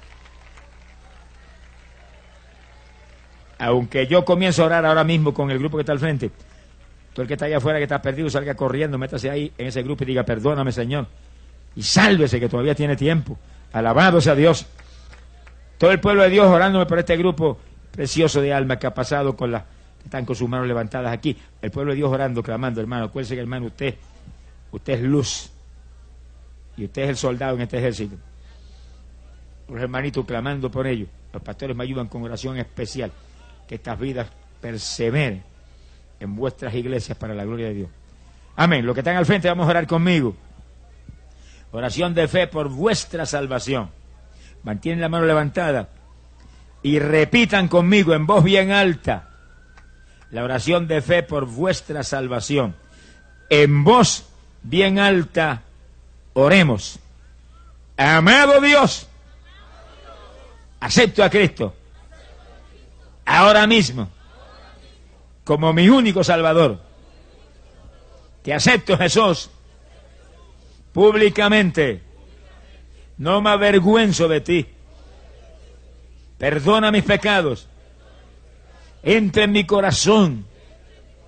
A: Aunque yo comienzo a orar ahora mismo con el grupo que está al frente, todo el que está allá afuera, que está perdido, salga corriendo, métase ahí en ese grupo y diga, perdóname, Señor, y sálvese, que todavía tiene tiempo. Alabado sea Dios. Todo el pueblo de Dios orándome por este grupo precioso de almas que ha pasado con las que están con sus manos levantadas aquí. El pueblo de Dios orando, clamando, hermano. Acuérdense que, hermano, usted, usted es luz y usted es el soldado en este ejército. Los hermanitos clamando por ellos. Los pastores me ayudan con oración especial. Que estas vidas perseveren en vuestras iglesias para la gloria de Dios. Amén. Los que están al frente, vamos a orar conmigo. Oración de fe por vuestra salvación. Mantienen la mano levantada y repitan conmigo en voz bien alta la oración de fe por vuestra salvación. En voz bien alta oremos. Amado Dios, acepto a Cristo ahora mismo como mi único Salvador. Te acepto, Jesús, públicamente. No me avergüenzo de ti. Perdona mis pecados. Entra en mi corazón.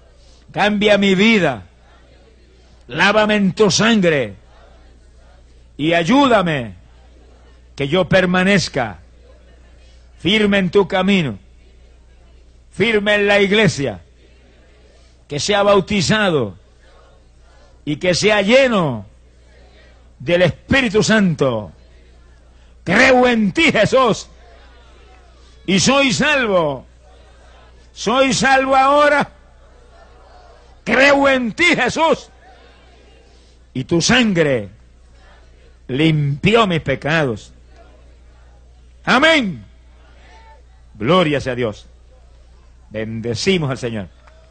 A: Cambia mi vida. Lávame en tu sangre. y ayúdame que yo permanezca firme en tu camino, firme en la iglesia, que sea bautizado y que sea lleno del Espíritu Santo. Creo en ti, Jesús, y soy salvo. Soy salvo ahora. Creo en ti, Jesús, y tu sangre limpió mis pecados. Amén. Gloria sea a Dios. Bendecimos al Señor.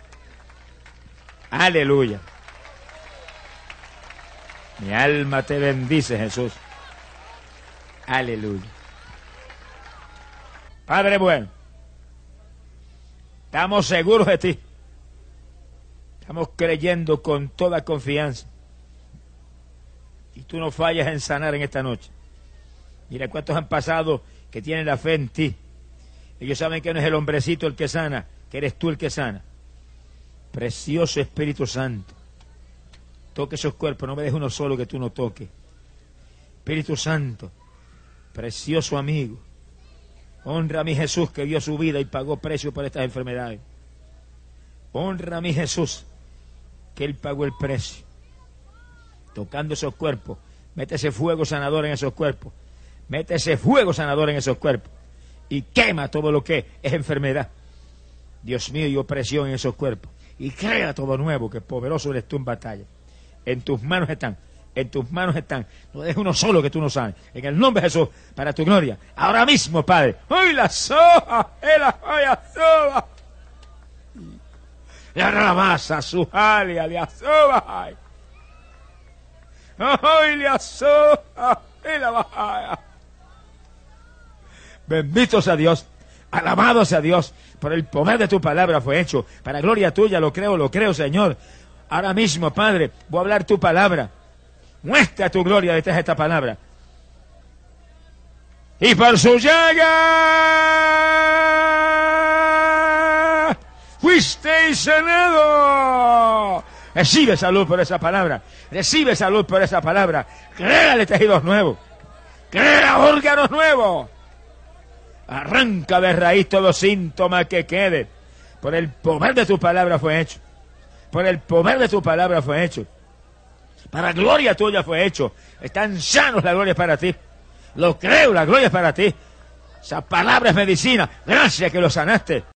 A: Aleluya. Mi alma te bendice, Jesús. Aleluya. Padre bueno, estamos seguros de ti. Estamos creyendo con toda confianza. Y tú no fallas en sanar en esta noche. Mira cuántos han pasado que tienen la fe en ti. Ellos saben que no es el hombrecito el que sana, que eres tú el que sana. Precioso Espíritu Santo, toque esos cuerpos, no me dejes uno solo que tú no toques. Espíritu Santo, precioso amigo, honra a mi Jesús que dio su vida y pagó precio por estas enfermedades. Honra a mi Jesús que Él pagó el precio. Tocando esos cuerpos, mete ese fuego sanador en esos cuerpos, mete ese fuego sanador en esos cuerpos y quema todo lo que es enfermedad, Dios mío, y opresión en esos cuerpos, y crea todo nuevo, que poderoso eres tú en batalla. En tus manos están, en tus manos están. No dejes uno solo que tú no sabes. En el nombre de Jesús, para tu gloria. Ahora mismo, Padre. ¡Hoy la soja! ¡La joya soja! La ramasa, su jalia, la soja. ¡Hoy la soja! ¡La bajaya! Bendito sea Dios. Alabado sea Dios. Por el poder de tu palabra fue hecho. Para gloria tuya, lo creo, lo creo, Señor. Ahora mismo, Padre, voy a hablar tu palabra. Muestra tu gloria detrás de esta palabra. Y por su llaga fuisteis sanado. Recibe salud por esa palabra. Recibe salud por esa palabra. Créale tejidos nuevos. Crea órganos nuevos. Arranca de raíz todo síntoma que quede. Por el poder de tu palabra fue hecho. Por el poder de tu palabra fue hecho. Para gloria tuya fue hecho. Están sanos, la gloria es para ti. Lo creo, la gloria es para ti. Esa palabra es medicina. Gracias que lo sanaste.